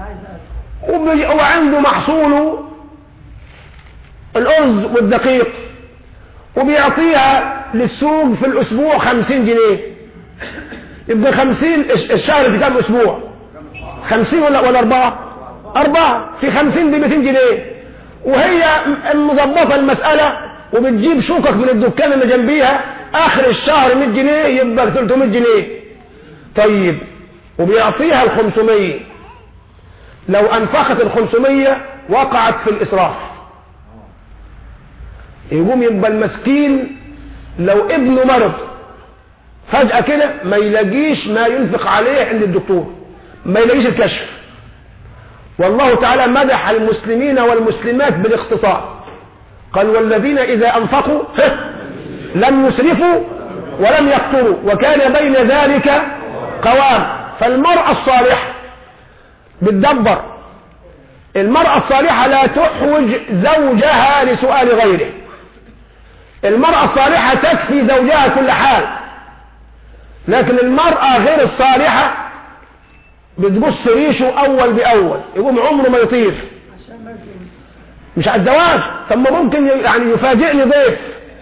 وعنده محصوله الأرز والدقيق وبيعطيها للسوق في الأسبوع خمسين جنيه. يبقى خمسين الشهر في كم أسبوع؟ خمسين ولا ولا أربعة؟ أربعة في خمسين دي مئتين جنيه. وهي مظبطة المسألة وبتجيب شوكك من الدكان اللي جنبيها آخر الشهر مئة جنيه، يبقى ثلاثمية جنيه. طيب وبيعطيها الخمسمية. لو أنفقت الخمسمية وقعت في الإسراف. يقوم يبقى المسكين لو ابنه مرض فجأة كده ما يلاقيش ما ينفق عليه عند الدكتور، ما يلاقيش الكشف. والله تعالى مدح المسلمين والمسلمات بالاختصار، قال والذين إذا أنفقوا لم يسرفوا ولم يقتروا وكان بين ذلك قوام. فالمرأة الصالحة بتدبر، المرأة الصالحة لا تحوج زوجها لسؤال غيره، المرأة الصالحة تكفي زوجها كل حال. لكن المرأة غير الصالحة بتبص ريشه أول بأول، يقوم عمره ما يطير مش على الزواج. طب ما ممكن يعني يفاجئني ضيف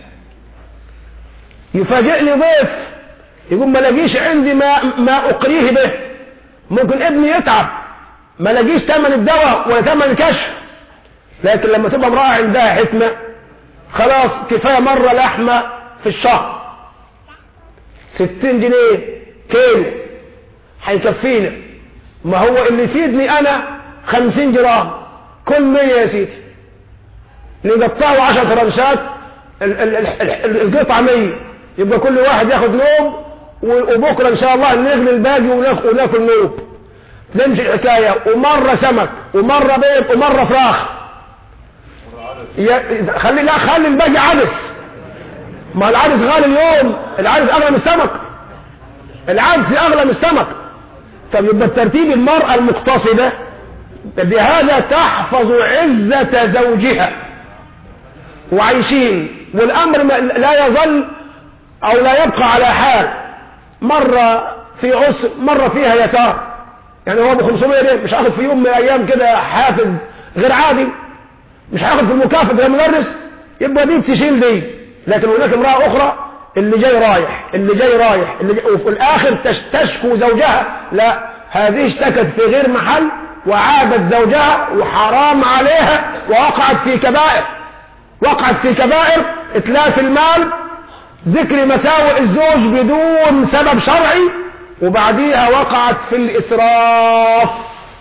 يفاجئني ضيف يقوم ما لاقيش عندي ما ما أقريه به. ممكن ابني يتعب ما لاقيش ثمن الدواء ولا ثمن الكشف. لكن لما تبقى امرأة عندها حكمة خلاص كفاية مرة لحمة في الشهر ستين جنيه كيلو هيكفينا. ما هو اللي يفيدني أنا خمسين جرام كل مية يا سيدي، نقطعه عشر فرنشات القطعة مية، يبقى كل واحد ياخد نوم وبكرة إن شاء الله نغلي الباقي وناكل نوم. تمشي الحكاية. ومرة سمك ومرة بيض ومرة فراخ. خلي لا خلي الباقي عدس. ما العدس غالي اليوم، العدس أغلى من السمك، العدس أغلى من السمك. طب يبقى ترتيب المرأة المقتصدة بهذا تحفظ عزة زوجها وعايشين، والأمر لا يظل أو لا يبقى على حال. مرة في عسر مرة فيها يسار، يعني هو ب خمسمية جنيه مش هاخد في يوم من الايام كده حافز غير عادي، مش هاخد في المكافأة زي المدرس، يبقى دي تشيل دي. لكن هناك امرأة اخرى اللي جاي رايح اللي جاي رايح اللي جاي وفي الاخر تشتكو زوجها، لا هذه اشتكت في غير محل وعابت زوجها وحرام عليها ووقعت في كبائر، وقعت في كبائر اتلاف المال، ذكر مساوئ الزوج بدون سبب شرعي، وبعديها وقعت في الإسراف.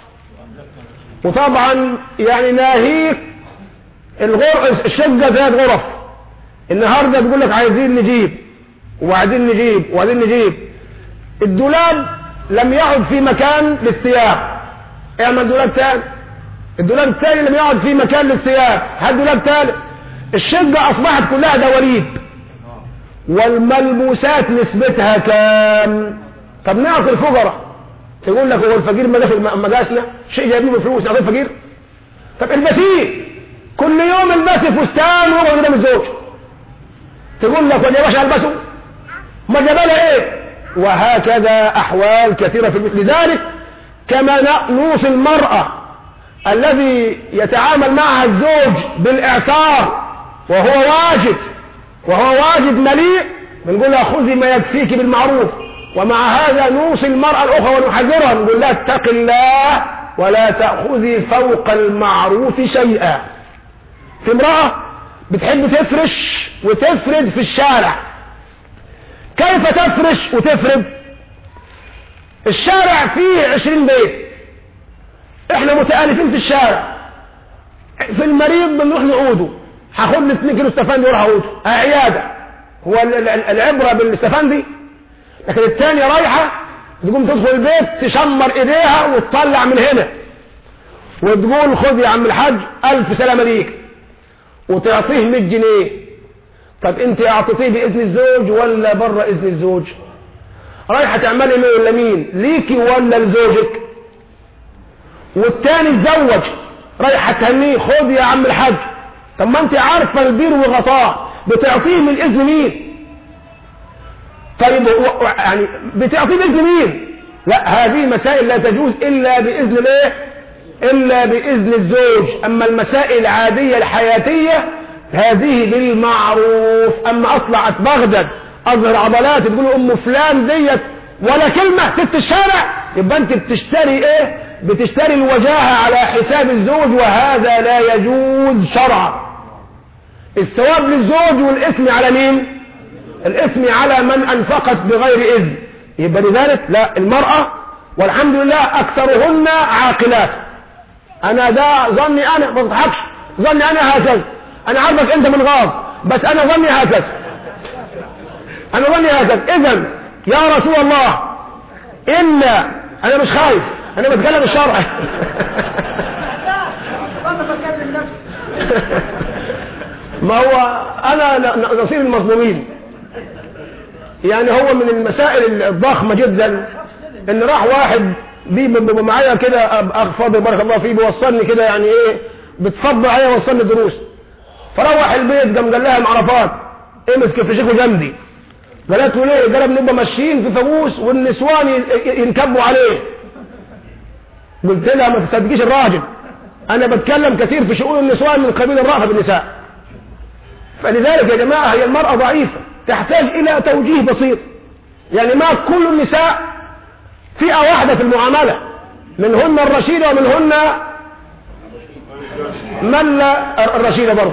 وطبعا يعني ناهيك الغرف الشقة ثلاث غرف، النهاردة تقول لك عايزين نجيب وبعدين نجيب وبعدين نجيب. الدولاب لم يعد في مكان للثياب، اعمل دولاب تاني. الدولاب الثاني لم يعد في مكان للثياب، هات دولاب ثالث. الشقة أصبحت كلها دواليب، والملبوسات نسبتها كام؟ طب نعطي الفقراء، تقول لك هو الفقير ما داخل مجاسنا شيء جايبين من فلوس نعطي الفقير؟ طب البسيه كل يوم البسي فستان وهو قدام الزوج، تقول لك وجه باش البسه ما جبالها ايه؟ وهكذا احوال كثيرة في المثل. لذلك كما نوصي المرأة الذي يتعامل معها الزوج بالاعسار وهو واجد وهو واجد مليء، بنقول لها خذي ما يكفيك بالمعروف. ومع هذا نوصي المرأة الأخرى ونحذرها نقول لها اتق الله ولا تأخذي فوق المعروف شيئا. في امرأة بتحب تفرش وتفرد في الشارع، كيف تفرش وتفرد؟ الشارع فيه عشرين بيت، احنا متآلفين في الشارع، في المريض بنروح نعوده، هاخد لي اتنين كيلو استفندي واروح اعوده عياده، هو العبره بالاستفندي. لكن الثانيه رايحه تقوم تدخل البيت تشمر ايديها وتطلع من هنا وتقول خذ يا عم الحاج الف سلامه ليك وتعطيه مية جنيه. طب انت اعطيتيه باذن الزوج ولا بره اذن الزوج؟ رايحه تعملي ايه لمين؟ ليكي ولا لزوجك؟ والثاني اتزوج رايحه تهنيه خذ يا عم الحاج. طب ما انت عارفه البير والغطاء بتعطيه من اذن مين؟ طيب يعني بتعطيه باذن مين؟ لا هذه مسائل لا تجوز الا باذن الايه؟ الا باذن الزوج. اما المسائل العاديه الحياتيه هذه بالمعروف. اما اطلعت بغداد اظهر عضلات تقول ام فلان ديت ولا كلمه ست الشارع، يبقى انت بتشتري ايه؟ بتشتري الوجاهه على حساب الزوج، وهذا لا يجوز شرعا. الثواب للزوج والاسم على مين؟ الاسم على من انفقت بغير اذن. يبقى لذلك لا، المرأة والحمد لله اكثرهن عاقلات. انا ده ظني انا ما بضحكش، ظني انا هكذا، انا عارفك انت من غاز بس انا ظني هكذا، انا ظني هكذا. اذا يا رسول الله ان انا مش خايف، انا بتكلم الشرع. ما هو انا نصير المظلومين. يعني هو من المسائل الضخمة جدا ان راح واحد بيبقى معايا كده اغفاض بارك الله فيه بيوصلني كده يعني ايه بتفضل عليا وصلني دروس، فروح البيت قام قال لها معرفات امسك في شيخه جنبي. قالت له ليه؟ قال بنبقى ماشيين في فانوس والنسوان ينكبوا عليه. قلت لها ما تصدقيش الراجل، انا بتكلم كثير في شؤون النسوان من قبيل الرأفة بالنساء. فلذلك يا جماعة هي المرأة ضعيفة تحتاج الى توجيه بسيط. يعني ما كل النساء فئة واحدة في المعاملة، منهن الرشيدة ومنهن من لا الرشيدة برضه.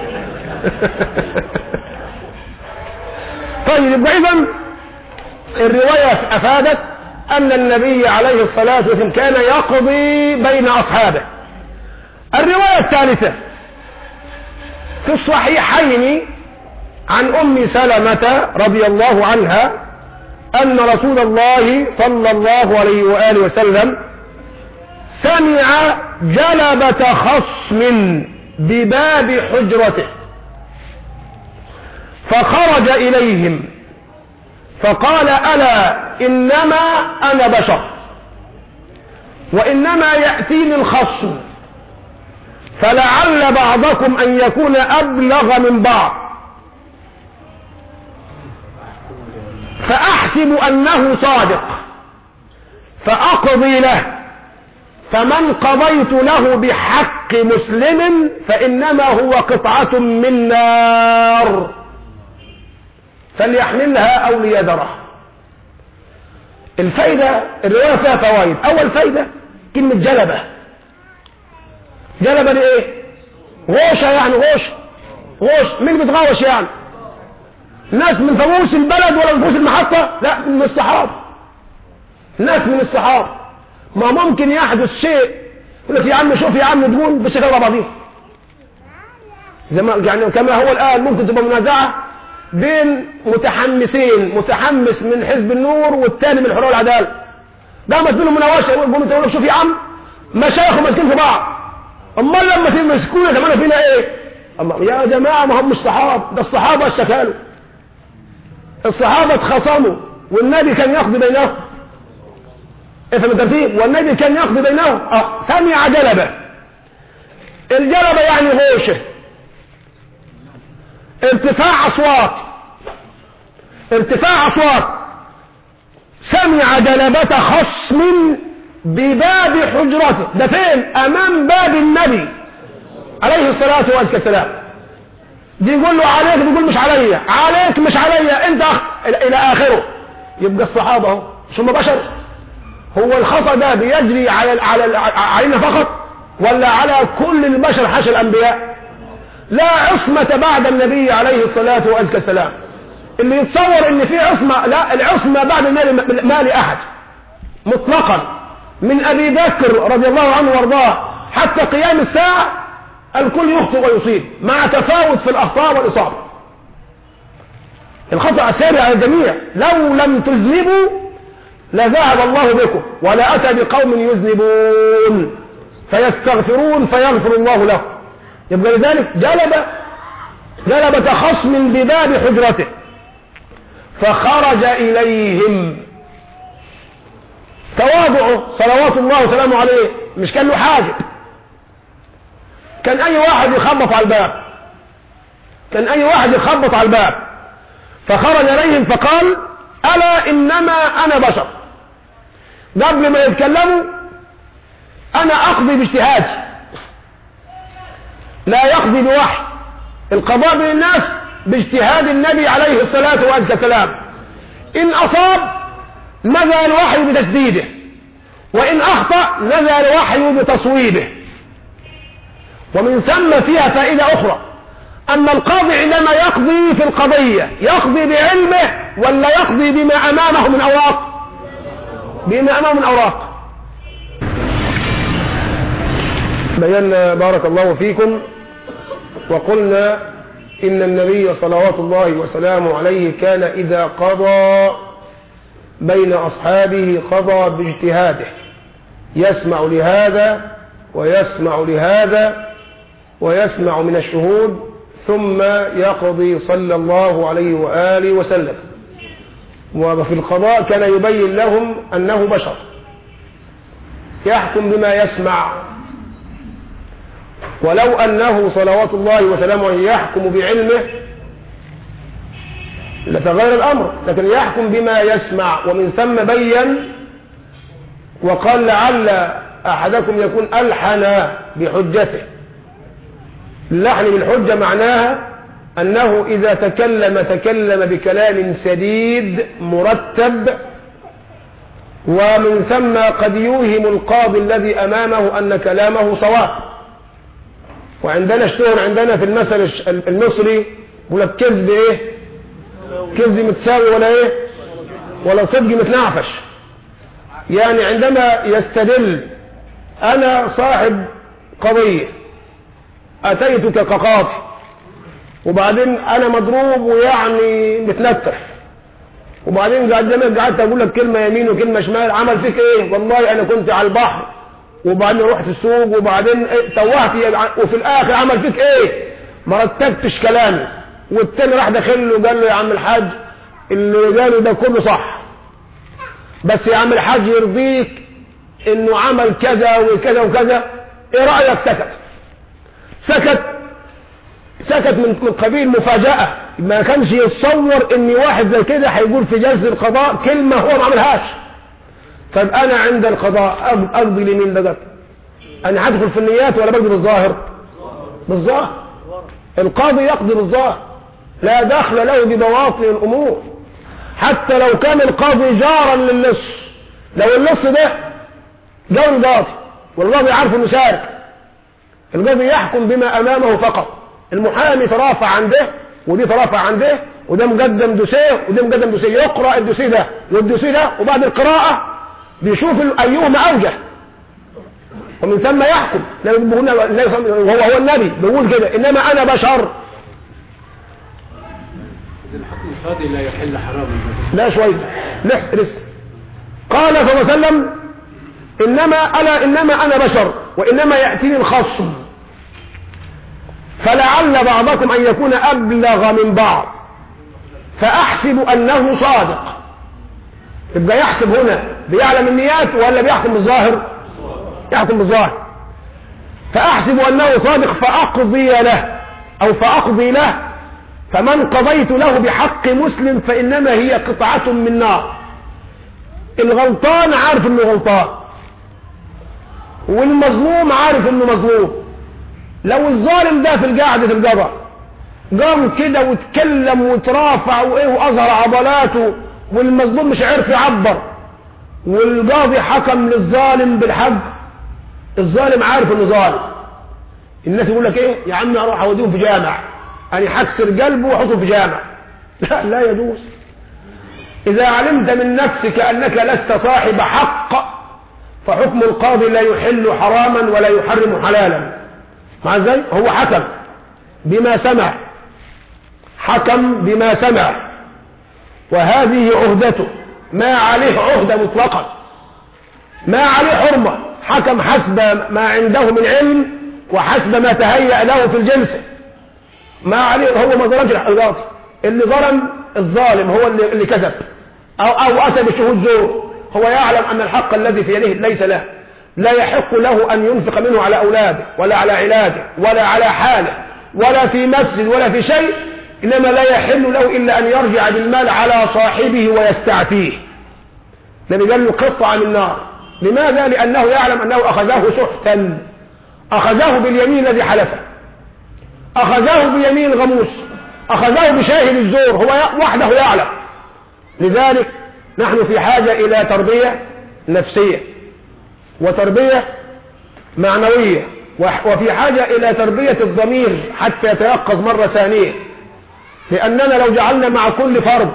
طيب يبقى إذن الرواية أفادت أن النبي عليه الصلاة والسلام كان يقضي بين أصحابه. الرواية الثالثة في الصحيحين عن أم سلمة رضي الله عنها أن رسول الله صلى الله عليه وآله وسلم سمع جلبة خصم بباب حجرته فخرج إليهم فقال ألا إنما أنا بشر وإنما يأتيني الخصم فلعل بعضكم أن يكون أبلغ من بعض فأحسب أنه صادق فأقضي له فمن قضيت له بحق مسلم فإنما هو قطعة من نار فليحملها أو ليذرها. الفايدة الرواية فيها فوائد. أول فايدة كلمة جلبة. جلبة دي إيه؟ غوشة يعني غوش غوش. مين بتغوش يعني؟ ناس من فووس البلد ولا من فووس المحطة؟ لا، من الصحابة. ناس من الصحابة. ما ممكن يحدث شيء يقول لك يا عم شوف يا عم تقول بس يلا بعضين زي ما يعني كما هو الآن ممكن تبقى منازعة بين متحمسين، متحمس من حزب النور والثاني من الحرية والعدالة، قامت منهم مناوشة يقول انت شوف يا عم مشايخ ماسكين في بعض، امال لما تمسكونا زمان فينا ايه؟ يا جماعة ما هم مش صحابة، ده الصحابة اشتكالوا، الصحابة اتخاصموا والنبي كان يقضي بينهم. افهم الترتيب، والنبي كان يقضي بينهم. اه سمع جلبة. الجلبة يعني غوشة، ارتفاع اصوات، ارتفاع اصوات. سمع جلبة خصم بباب حجرته، ده فين؟ امام باب النبي عليه الصلاة والسلام. دي يقول له عليك، بيقول مش عليا، عليك مش عليا انت أخ... الى اخره. يبقى الصحابة اهو ثم بشر. هو الخطأ ده بيجري على على علينا فقط ولا على كل البشر حاشا الانبياء؟ لا عصمة بعد النبي عليه الصلاة والسلام. اللي يتصور ان في عصمة، لا، العصمة بعد النبي ما لأحد مطلقا، من ابي بكر رضي الله عنه وارضاه حتى قيام الساعة الكل يخطئ ويصيب مع تفاوت في الاخطاء والاصابة. الخطأ ساري على الجميع. لو لم تذنبوا لذهب الله بكم ولا أتى بقوم يذنبون فيستغفرون فيغفر الله له. يبقى لذلك جلب جلبة خصم بباب حجرته فخرج إليهم. تواضعه صلوات الله وسلامه عليه، مش كان له حاجة، كان أي واحد يخبط على الباب، كان أي واحد يخبط على الباب. فخرج إليهم فقال ألا إنما أنا بشر. قبل ما يتكلموا أنا أقضي باجتهادي، لا يقضي بوحي. القضاء بين الناس باجتهاد النبي عليه الصلاة والسلام. إن أصاب نزل الوحي بتسديده، وإن أخطأ نزل الوحي بتصويبه. ومن ثم فيها فائدة أخرى، أن القاضي عندما يقضي في القضية يقضي بعلمه ولا يقضي بما أمامه من أوراق؟ بما أمامه من أوراق. بينا بارك الله فيكم وقلنا إن النبي صلوات الله وسلامه عليه كان إذا قضى بين أصحابه قضى باجتهاده، يسمع لهذا ويسمع لهذا ويسمع من الشهود ثم يقضي صلى الله عليه وآله وسلم. وفي القضاء كان يبين لهم أنه بشر يحكم بما يسمع، ولو أنه صلوات الله وسلامه يحكم بعلمه لتغير الأمر، لكن يحكم بما يسمع. ومن ثم بين وقال لعل أحدكم يكون ألحن بحجته. اللحن بالحجة معناها أنه إذا تكلم تكلم بكلام سديد مرتب، ومن ثم قد يوهم القاضي الذي أمامه أن كلامه صواب. وعندنا اشتهر عندنا في المثل المصري يقول لك كذب ايه؟ كذب متساوي ولا ايه؟ ولا صدق متنعفش. يعني عندما يستدل أنا صاحب قضية أتيتك كقاضي وبعدين أنا مضروب ويعني متنكف، وبعدين قدامك قعدت أقول لك كلمة يمين وكلمة شمال، عمل فيك إيه؟ والله أنا كنت على البحر وبعدين رحت السوق وبعدين إيه توهت، وفي الآخر عمل فيك إيه؟ ما رتبتش كلامي. والتاني راح داخل له قال له يا عم الحاج اللي قاله ده كله صح، بس يا عم الحاج يرضيك إنه عمل كذا وكذا وكذا، إيه رأيك؟ سكت سكت سكت من قبيل مفاجأة. ما كانش يتصور ان واحد زي كده هيقول في جلسة القضاء كلمة هو ما عملهاش. طيب انا عند القضاء اقضي لمين بقى؟ أنا هدخل في النيات ولا بقضي بالظاهر؟ بالظاهر. القاضي يقضي بالظاهر، لا دخل له ببواطن الأمور، حتى لو كان القاضي جارا للص. لو اللص ده جار القاضي والقاضي عارف انه سارق، القاضي يحكم بما امامه فقط. المحامي ترافع عن ده ودي ترافع عن ده، وده مقدم دوسيه وده مقدم دوسيه، يقرا الدوسيه ده والدوسيه ده، وبعد القراءه بيشوف ايهما اوجه ومن ثم يحكم. وهو هو النبي بيقول كده، انما انا بشر. الحكم القاضي لا يحل حراما. لا شويه لسه لسه قال صلى الله عليه وسلم انما الا انما انا بشر وانما ياتيني الخصم، فلعل بعضكم ان يكون ابلغ من بعض فاحسب انه صادق. يبقى يحسب هنا بيعلم النيات ولا بيحكم بالظاهر؟ يحكم بالظاهر. فاحسب انه صادق فاقضي له او فاقضي له، فمن قضيت له بحق مسلم فانما هي قطعة من نار. الغلطان عارف انه غلطان والمظلوم عارف انه مظلوم. لو الظالم ده في القاعدة القضاء قام كده واتكلم وترافع وايه واظهر عضلاته والمظلوم مش عارف يعبر، والقاضي حكم للظالم بالحق، الظالم عارف انه ظالم. الناس يقول لك ايه يا عم اروح اوديهم في جامع، انا هكسر قلبه واحطه في جامع. لا لا يجوز. اذا علمت من نفسك انك لست صاحب حق فحكم القاضي لا يحل حراما ولا يحرم حلالا. مع ازاي؟ هو حكم بما سمع، حكم بما سمع، وهذه عهدته، ما عليه عهدة مطلقا، ما عليه حرمة، حكم حسب ما عنده من علم وحسب ما تهيأ له في الجلسة. ما عليه، هو ما ظلمش القاضي، اللي ظلم الظالم هو اللي, اللي كذب أو, أو أتى بشهود زور. هو يعلم أن الحق الذي في يده ليس له، لا يحق له أن ينفق منه على أولاده ولا على علاجه ولا على حاله ولا في مسجد ولا في شيء، إنما لا يحل له إلا أن يرجع بالمال على صاحبه ويستعفيه. النبي قال له قطعة من نار. لماذا؟ لأنه يعلم أنه أخذه سحتا، أخذه باليمين الذي حلفه، أخذه بيمين غموس، أخذه بشاهد الزور، هو وحده يعلم. لذلك نحن في حاجة إلى تربية نفسية وتربية معنوية، وفي حاجة إلى تربية الضمير حتى يتيقظ مرة ثانية. لأننا لو جعلنا مع كل فرد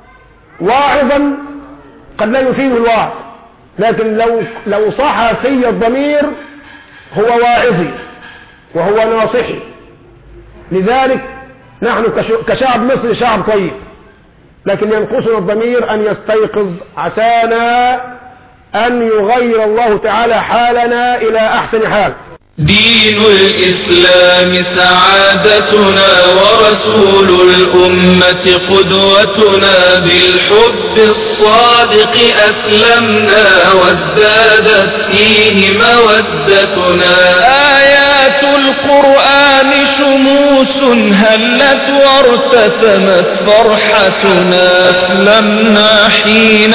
واعظا قد لا يفيد الواعظ، لكن لو لو صح في الضمير هو واعظي وهو ناصحي. لذلك نحن كشعب مصري شعب طيب، لكن ينقصنا الضمير أن يستيقظ عسانا أن يغير الله تعالى حالنا إلى أحسن حال. دين الإسلام سعادتنا ورسول الأمة قدوتنا، بالحب الصادق أسلمنا وازدادت فيه مودتنا. آيات القرآن شموس هلت وارتسمت فرحتنا، أسلمنا حين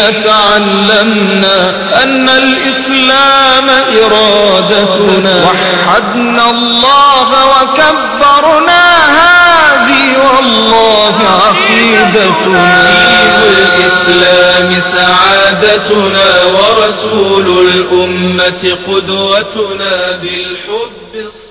تعلمنا أن الإسلام إرادتنا، وحدنا الله وكبرنا هذه والله عقيدتنا. دين الإسلام سعادتنا ورسول الأمة قدوتنا، بالحب